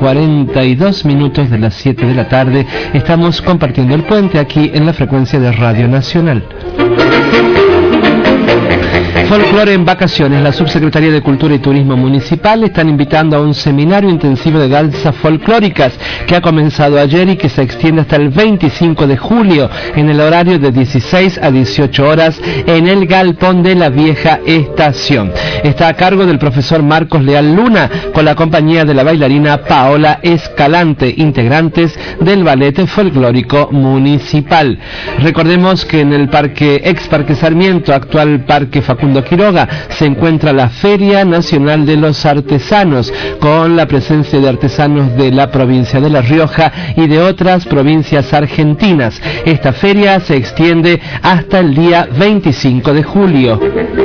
42 minutos de las 7 de la tarde. Estamos compartiendo el puente aquí en la frecuencia de Radio Nacional. Folclore en vacaciones. La Subsecretaría de Cultura y Turismo Municipal están invitando a un seminario intensivo de danzas folclóricas que ha comenzado ayer y que se extiende hasta el 25 de julio en el horario de 16 a 18 horas en el Galpón de la Vieja Estación. Está a cargo del profesor Marcos Leal Luna con la compañía de la bailarina Paola Escalante, integrantes del Ballet Folclórico Municipal. Recordemos que en el ex Parque Sarmiento, actual Parque Facundo Quiroga, se encuentra la Feria Nacional de los Artesanos, con la presencia de artesanos de la provincia de La Rioja y de otras provincias argentinas. Esta feria se extiende hasta el día 25 de julio.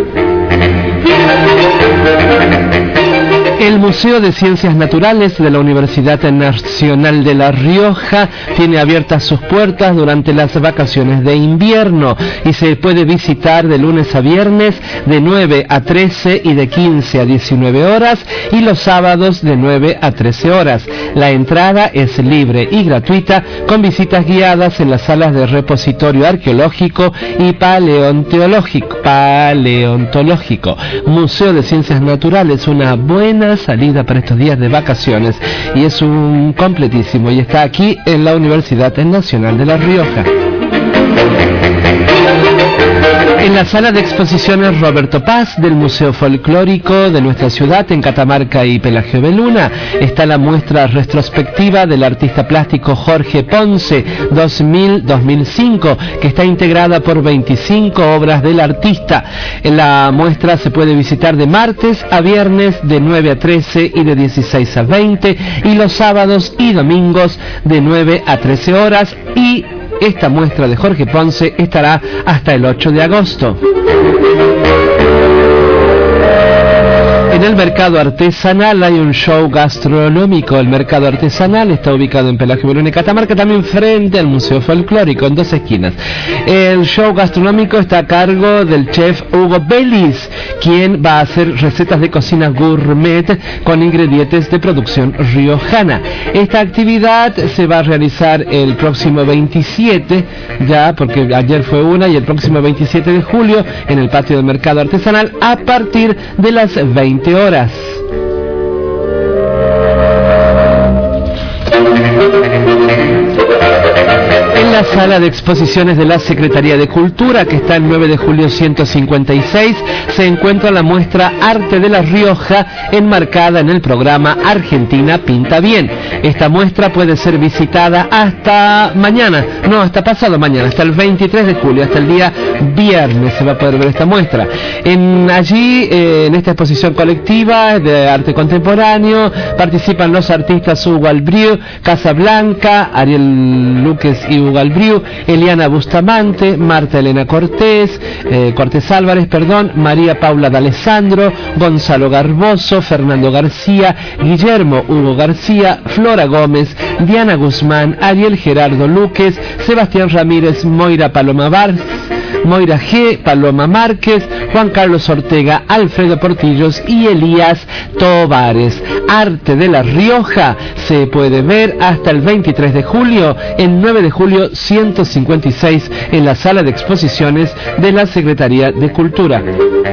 El Museo de Ciencias Naturales de la Universidad Nacional de La Rioja tiene abiertas sus puertas durante las vacaciones de invierno y se puede visitar de lunes a viernes de 9 a 13 y de 15 a 19 horas y los sábados de 9 a 13 horas. La entrada es libre y gratuita con visitas guiadas en las salas de repositorio arqueológico y paleontológico. Museo de Ciencias Naturales, una buena salida para estos días de vacaciones y es un completísimo y está aquí en la Universidad Nacional de La Rioja. En la sala de exposiciones Roberto Paz del Museo Folclórico de nuestra ciudad en Catamarca y Pelagio Beluna está la muestra retrospectiva del artista plástico Jorge Ponce 2000-2005, que está integrada por 25 obras del artista. En la muestra se puede visitar de martes a viernes de 9 a 13 y de 16 a 20 y los sábados y domingos de 9 a 13 horas, y esta muestra de Jorge Ponce estará hasta el 8 de agosto. En el mercado artesanal hay un show gastronómico. El mercado artesanal está ubicado en Pelagio Beluna y Catamarca, también frente al Museo Folclórico, en 2 esquinas. El show gastronómico está a cargo del chef Hugo Belis, quien va a hacer recetas de cocina gourmet con ingredientes de producción riojana. Esta actividad se va a realizar el próximo 27, ya porque ayer fue una, y el próximo 27 de julio en el patio del mercado artesanal a partir de las 20 horas. En la sala de exposiciones de la Secretaría de Cultura, que está en 9 de julio 156, se encuentra la muestra Arte de La Rioja, enmarcada en el programa Argentina Pinta Bien. Esta muestra puede ser visitada hasta mañana, no, hasta pasado mañana, hasta el 23 de julio, hasta el día viernes se va a poder ver esta muestra. Allí, en esta exposición colectiva de arte contemporáneo, participan los artistas Hugo Albriu, Casablanca, Ariel Luques y Hugo Albriu, Eliana Bustamante, Marta Elena Cortés Álvarez, María Paula D'Alessandro, Gonzalo Garboso, Fernando García, Guillermo Hugo García, Flora Gómez, Diana Guzmán, Ariel Gerardo Luques, Sebastián Ramírez, Moira Paloma Vars, Moira G, Paloma Márquez, Juan Carlos Ortega, Alfredo Portillos y Elías Tovares. Arte de La Rioja se puede ver hasta el 23 de julio, en 9 de julio 156, en la sala de exposiciones de la Secretaría de Cultura.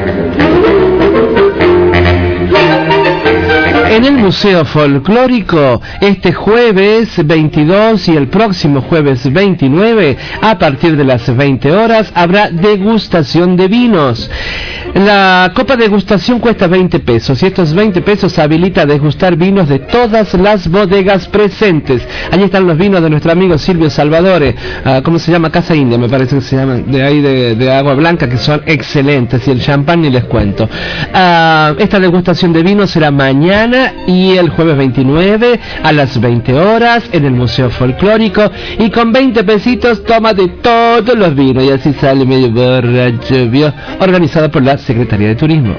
En el Museo Folclórico, este jueves 22 y el próximo jueves 29, a partir de las 20 horas, habrá degustación de vinos. La copa de degustación cuesta 20 pesos y estos 20 pesos habilita a degustar vinos de todas las bodegas presentes. Allí están los vinos de nuestro amigo Silvio Salvadore, ¿cómo se llama? Casa India, me parece que se llama, de ahí de Agua Blanca, que son excelentes, y el champán ni les cuento. Esta degustación de vinos será mañana y el jueves 29 a las 20 horas en el Museo Folclórico, y con 20 pesitos toma de todos los vinos y así sale medio borracho, organizado por la Secretaría de Turismo.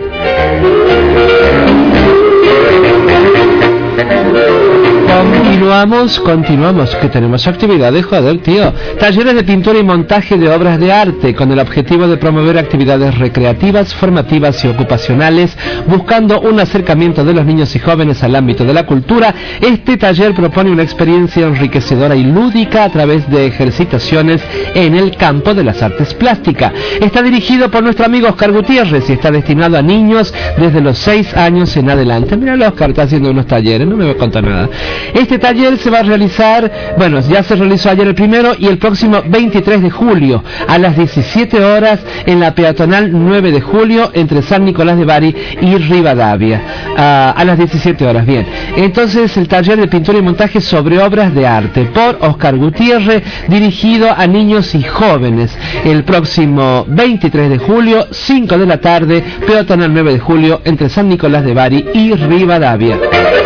Continuamos, que tenemos actividades, joder, tío. Talleres de pintura y montaje de obras de arte, con el objetivo de promover actividades recreativas, formativas y ocupacionales, buscando un acercamiento de los niños y jóvenes al ámbito de la cultura. Este taller propone una experiencia enriquecedora y lúdica a través de ejercitaciones en el campo de las artes plásticas. Está dirigido por nuestro amigo Oscar Gutiérrez y está destinado a niños desde los 6 años en adelante. Mira, Oscar está haciendo unos talleres, no me va a contar nada. Este taller se va a realizar, bueno, ya se realizó ayer el primero y el próximo 23 de julio a las 17 horas en la peatonal 9 de julio entre San Nicolás de Bari y Rivadavia. A las 17 horas, bien. Entonces, el taller de pintura y montaje sobre obras de arte por Oscar Gutiérrez, dirigido a niños y jóvenes. El próximo 23 de julio, 5 de la tarde, peatonal 9 de julio entre San Nicolás de Bari y Rivadavia.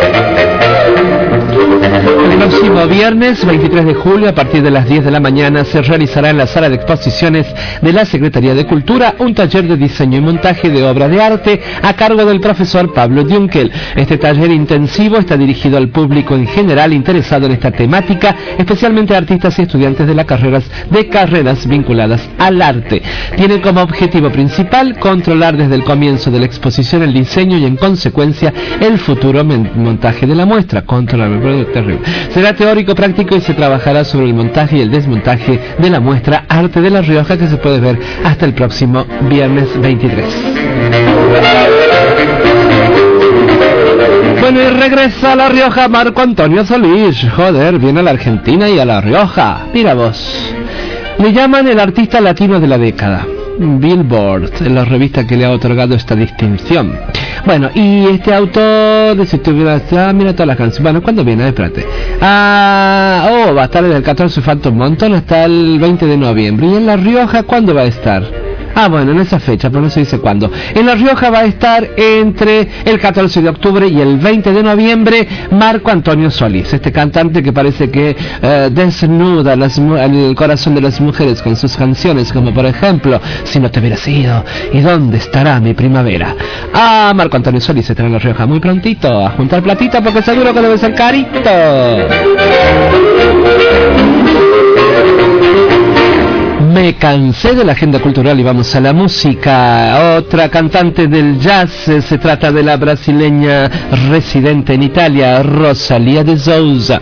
El próximo viernes 23 de julio a partir de las 10 de la mañana se realizará en la sala de exposiciones de la Secretaría de Cultura un taller de diseño y montaje de obras de arte a cargo del profesor Pablo Dunkel. Este taller intensivo está dirigido al público en general interesado en esta temática, especialmente a artistas y estudiantes de carreras vinculadas al arte. Tiene como objetivo principal controlar desde el comienzo de la exposición el diseño y en consecuencia el futuro montaje de la muestra. Terrible. Será teórico práctico y se trabajará sobre el montaje y el desmontaje de la muestra Arte de La Rioja, que se puede ver hasta el próximo viernes 23. Bueno, y regresa a La Rioja Marco Antonio Solís. Joder, viene a la Argentina y a La Rioja. Mira vos. Le llaman el artista latino de la década. Billboard, la revista que le ha otorgado esta distinción. Bueno, y este autor, si tuviera, mira todas las canciones. Bueno, ¿cuándo viene? Espérate. Va a estar desde el 14, falta un montón, hasta el 20 de noviembre. ¿Y en La Rioja cuándo va a estar? Bueno, en esa fecha, pero no se dice cuándo. En La Rioja va a estar entre el 14 de octubre y el 20 de noviembre Marco Antonio Solís, este cantante que parece que desnuda el corazón de las mujeres con sus canciones, como por ejemplo, Si no te hubieras ido, ¿y dónde estará mi primavera? Marco Antonio Solís estará en La Rioja muy prontito, a juntar platita porque seguro que debe ser carito. Me cansé de la agenda cultural y vamos a la música. Otra cantante del jazz, se trata de la brasileña residente en Italia, Rosalía de Souza.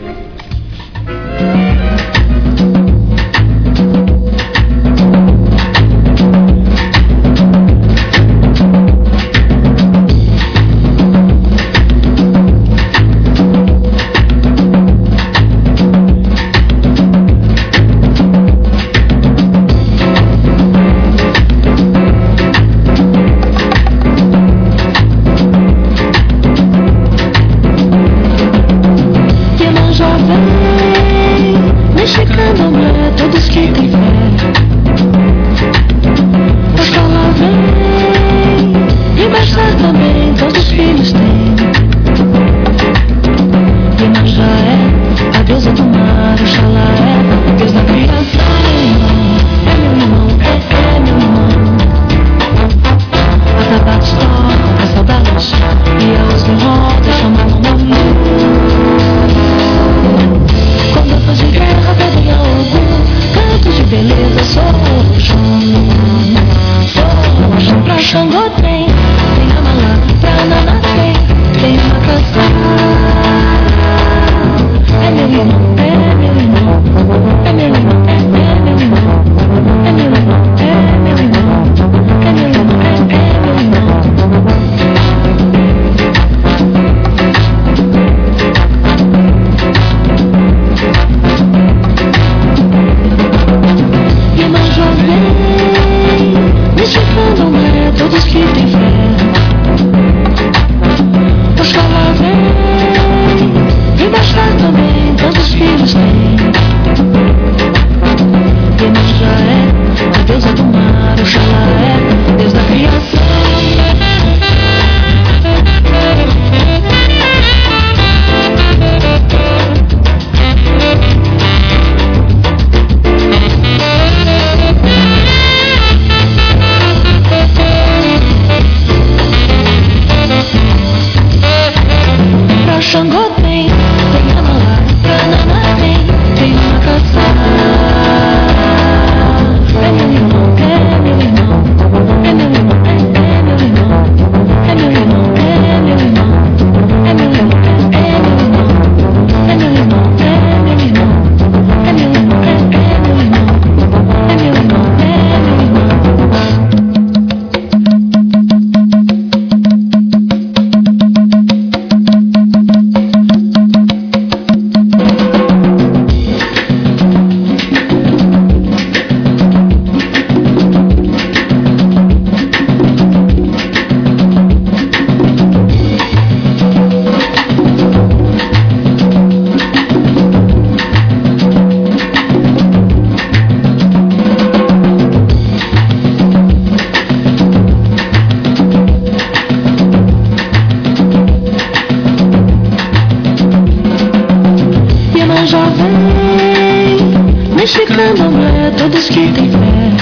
candomblé, todos que têm fé.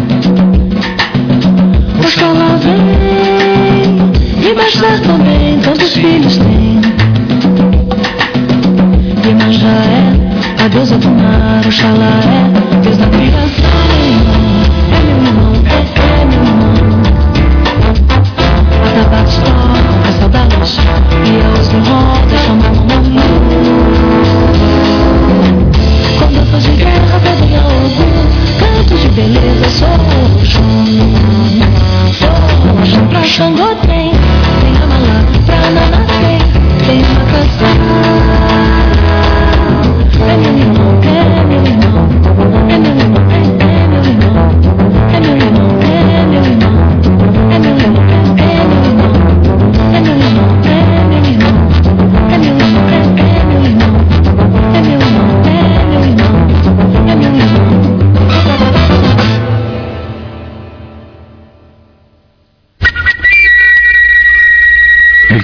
Oxalá vem, e mais tarde também tantos filhos têm. Iemanjá é a deusa do mar, Oxalá é Deus da criação. É meu irmão, é meu irmão. Atabaque estoura, a saudade, e a luz de roda chama mamãe. Quando eu tô de guerra, pedem ao orgulho, cantos de beleza, sou Oxum. Sou Oxum pra Xangô tem Ramalá, pra Naná tem uma canção. É meu irmão, é meu irmão.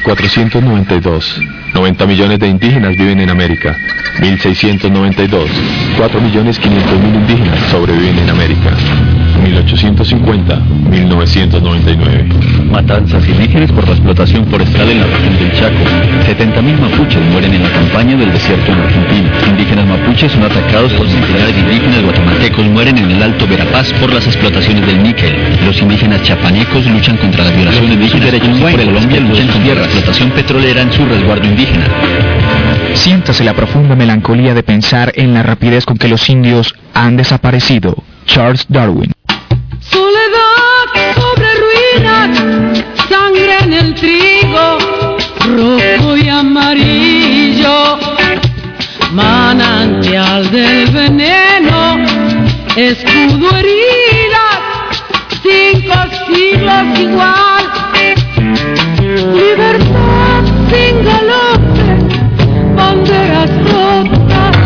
1492. 90 millones de indígenas viven en América. 1692. 4.500.000 indígenas sobreviven en América. 1850, 1999. Matanzas indígenas por la explotación forestal en la región del Chaco. 70.000 mapuches mueren en la campaña del desierto en Argentina. Indígenas mapuches son atacados por centenares de indígenas guatemaltecos mueren en el Alto Verapaz por las explotaciones del níquel. Los indígenas chapanecos luchan contra las violaciones de sus derechos por Colombia luchan contra la explotación petrolera en su resguardo indígena. Siéntase la profunda melancolía de pensar en la rapidez con que los indios han desaparecido. Charles Darwin. Soledad sobre ruinas, sangre en el trigo, rojo y amarillo, manantial del veneno, escudo heridas, 5 siglos igual, libertad sin galope, banderas rotas.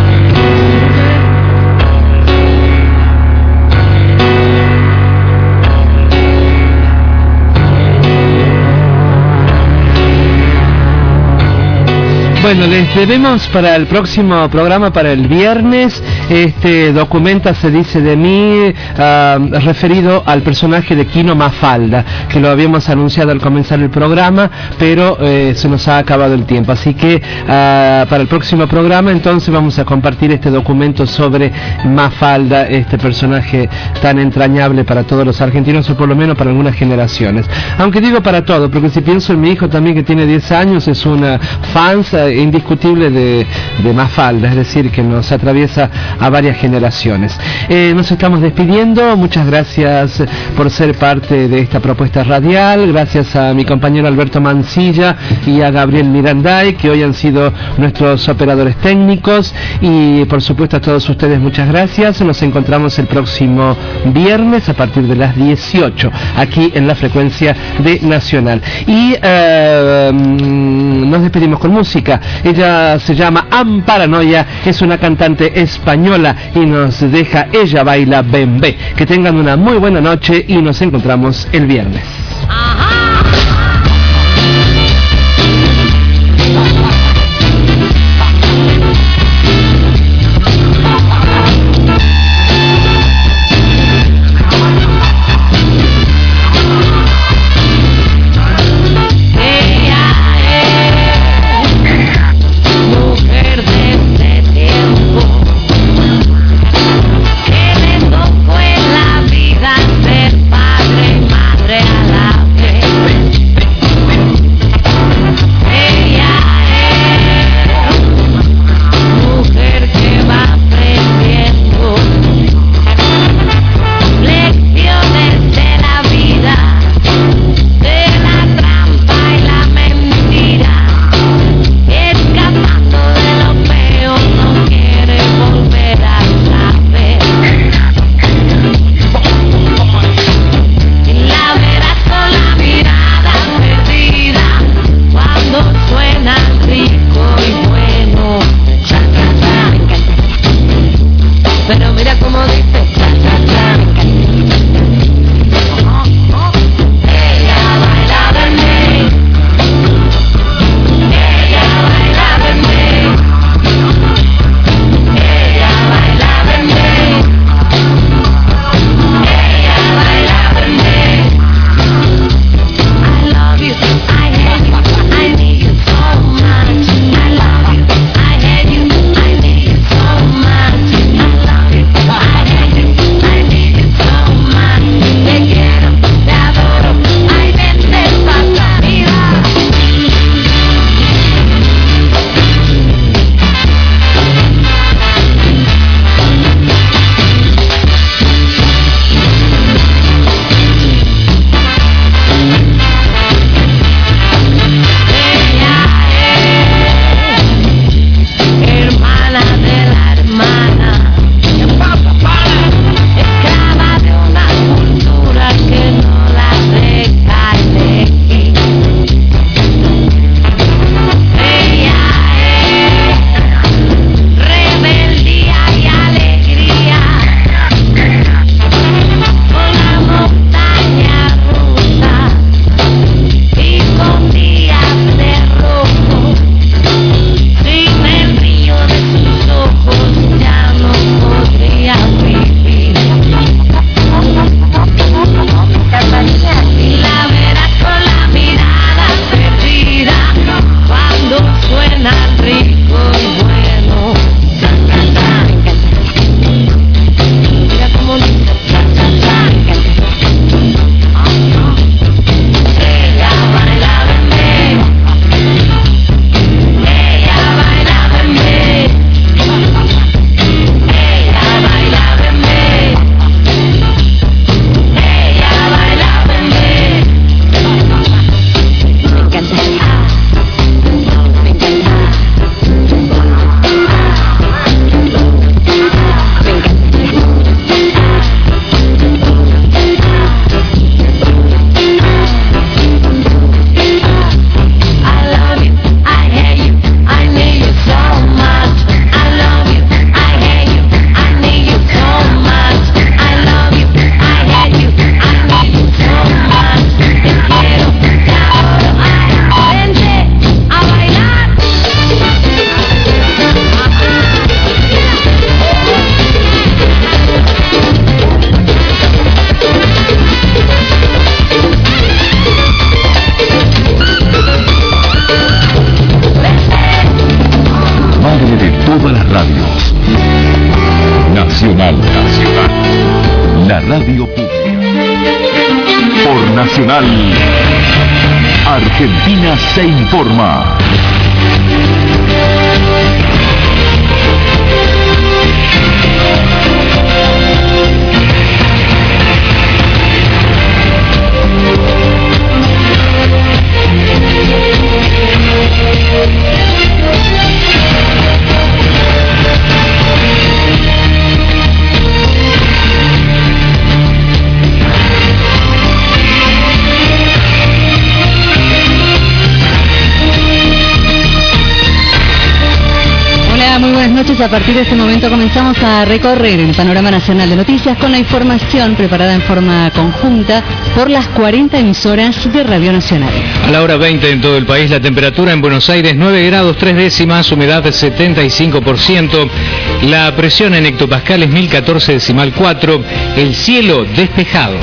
Bueno, les debemos para el próximo programa, para el viernes, documenta se dice de mí, referido al personaje de Quino Mafalda, que lo habíamos anunciado al comenzar el programa, pero se nos ha acabado el tiempo. Así que para el próximo programa entonces vamos a compartir este documento sobre Mafalda, este personaje tan entrañable para todos los argentinos, o por lo menos para algunas generaciones. Aunque digo para todos, porque si pienso en mi hijo también, que tiene 10 años, es una fan indiscutible de Mafalda, es decir, que nos atraviesa a varias generaciones. Nos estamos despidiendo, muchas gracias por ser parte de esta propuesta radial, gracias a mi compañero Alberto Mancilla y a Gabriel Miranday, que hoy han sido nuestros operadores técnicos, y por supuesto a todos ustedes muchas gracias. Nos encontramos el próximo viernes a partir de las 18 aquí en la frecuencia de Nacional, y nos despedimos con música. Ella se llama Amparanoia, es una cantante española y nos deja Ella Baila Bembé. Que tengan una muy buena noche y nos encontramos el viernes. Nacional. La radio pública. Por Nacional, Argentina se informa. Muy buenas noches. A partir de este momento comenzamos a recorrer el panorama nacional de noticias con la información preparada en forma conjunta por las 40 emisoras de Radio Nacional. A la hora 20 en todo el país, la temperatura en Buenos Aires 9 grados 3 décimas, humedad 75%, la presión en hectopascales 1014,4, el cielo despejado.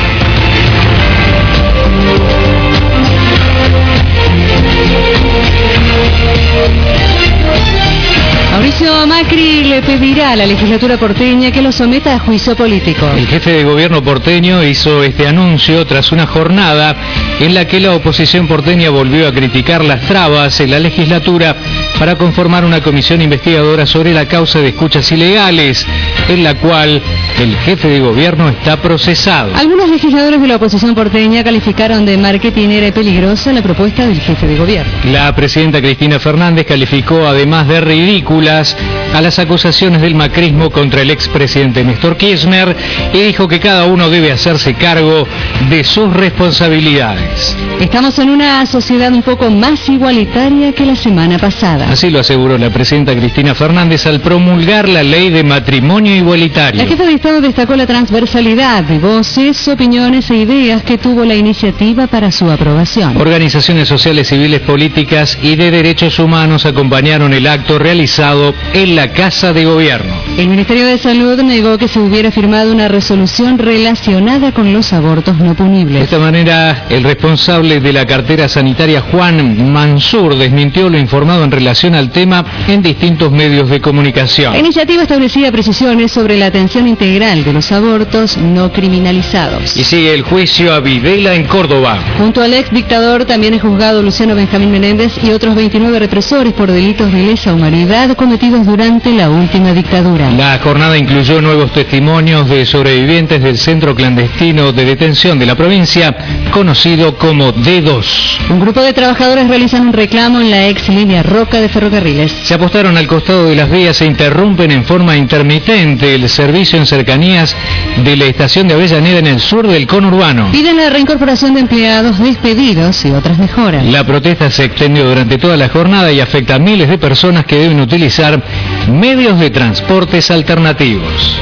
Mauricio Macri le pedirá a la legislatura porteña que lo someta a juicio político. El jefe de gobierno porteño hizo este anuncio tras una jornada en la que la oposición porteña volvió a criticar las trabas en la legislatura para conformar una comisión investigadora sobre la causa de escuchas ilegales, en la cual el jefe de gobierno está procesado. Algunos legisladores de la oposición porteña calificaron de marketinera y peligrosa la propuesta del jefe de gobierno. La presidenta Cristina Fernández calificó además de ridículas a las acusaciones del macrismo contra el expresidente Néstor Kirchner y dijo que cada uno debe hacerse cargo de sus responsabilidades. Estamos en una sociedad un poco más igualitaria que la semana pasada. Así lo aseguró la presidenta Cristina Fernández al promulgar la ley de matrimonio igualitario. La jefa de Estado destacó la transversalidad de voces, opiniones e ideas que tuvo la iniciativa para su aprobación. Organizaciones sociales, civiles, políticas y de derechos humanos acompañaron el acto realizado en la Casa de Gobierno. El Ministerio de Salud negó que se hubiera firmado una resolución relacionada con los abortos no punibles. De esta manera, el responsable de la cartera sanitaria, Juan Mansur, desmintió lo informado en relación al tema en distintos medios de comunicación. La iniciativa establecía precisiones sobre la atención integral de los abortos no criminalizados. Y sigue el juicio a Videla en Córdoba. Junto al ex dictador también es juzgado Luciano Benjamín Menéndez y otros 29 represores por delitos de lesa humanidad cometidos durante la última dictadura. La jornada incluyó nuevos testimonios de sobrevivientes del centro clandestino de detención de la provincia, conocido como D2. Un grupo de trabajadores realizan un reclamo en la ex línea Roca de ferrocarriles. Se apostaron al costado de las vías e interrumpen en forma intermitente el servicio en cercanías de la estación de Avellaneda en el sur del conurbano. Piden la reincorporación de empleados despedidos y otras mejoras. La protesta se extendió durante toda la jornada y afecta a miles de personas que deben utilizar medios de transportes alternativos.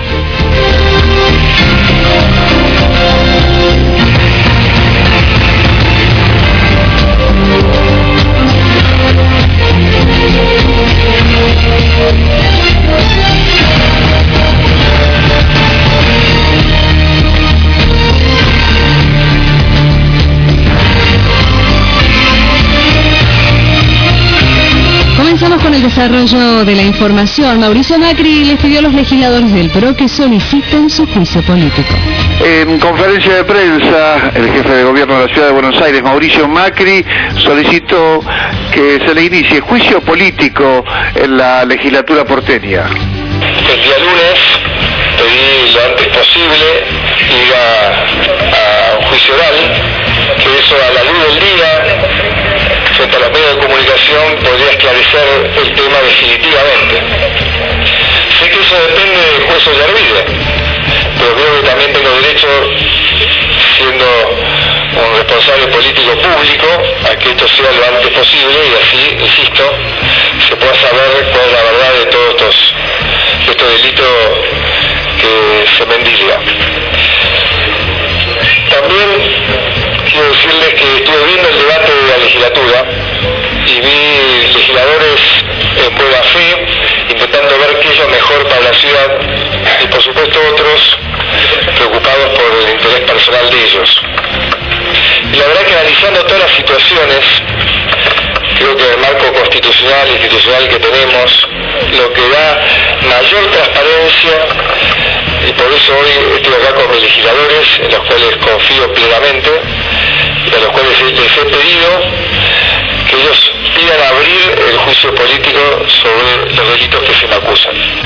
Comenzamos con el desarrollo de la información. Mauricio Macri les pidió a los legisladores del PRO que soliciten su juicio político. En conferencia de prensa, el jefe de gobierno de la Ciudad de Buenos Aires, Mauricio Macri, solicitó que se le inicie juicio político en la legislatura porteña. El día lunes pedí lo antes posible ir a un juicio oral, que eso a la luz del día, frente a los medios de comunicación, podría esclarecer el tema definitivamente. Sé que eso depende del juez Ollarvide, pero creo que también tengo derecho, siendo un responsable político público, a que esto sea lo antes posible y así, insisto, se pueda saber cuál es la verdad de todos estos delitos que se mendiga. También quiero decirles que estuve viendo el debate de la legislatura y vi legisladores en buena fe intentando ver qué es lo mejor para la ciudad y por supuesto otros preocupados por el interés personal de ellos. Y la verdad que analizando todas las situaciones que creo que el marco constitucional e institucional que tenemos, lo que da mayor transparencia, y por eso hoy estoy acá con mis legisladores, en los cuales confío plenamente, y a los cuales les he pedido que ellos pidan abrir el juicio político sobre los delitos que se me acusan.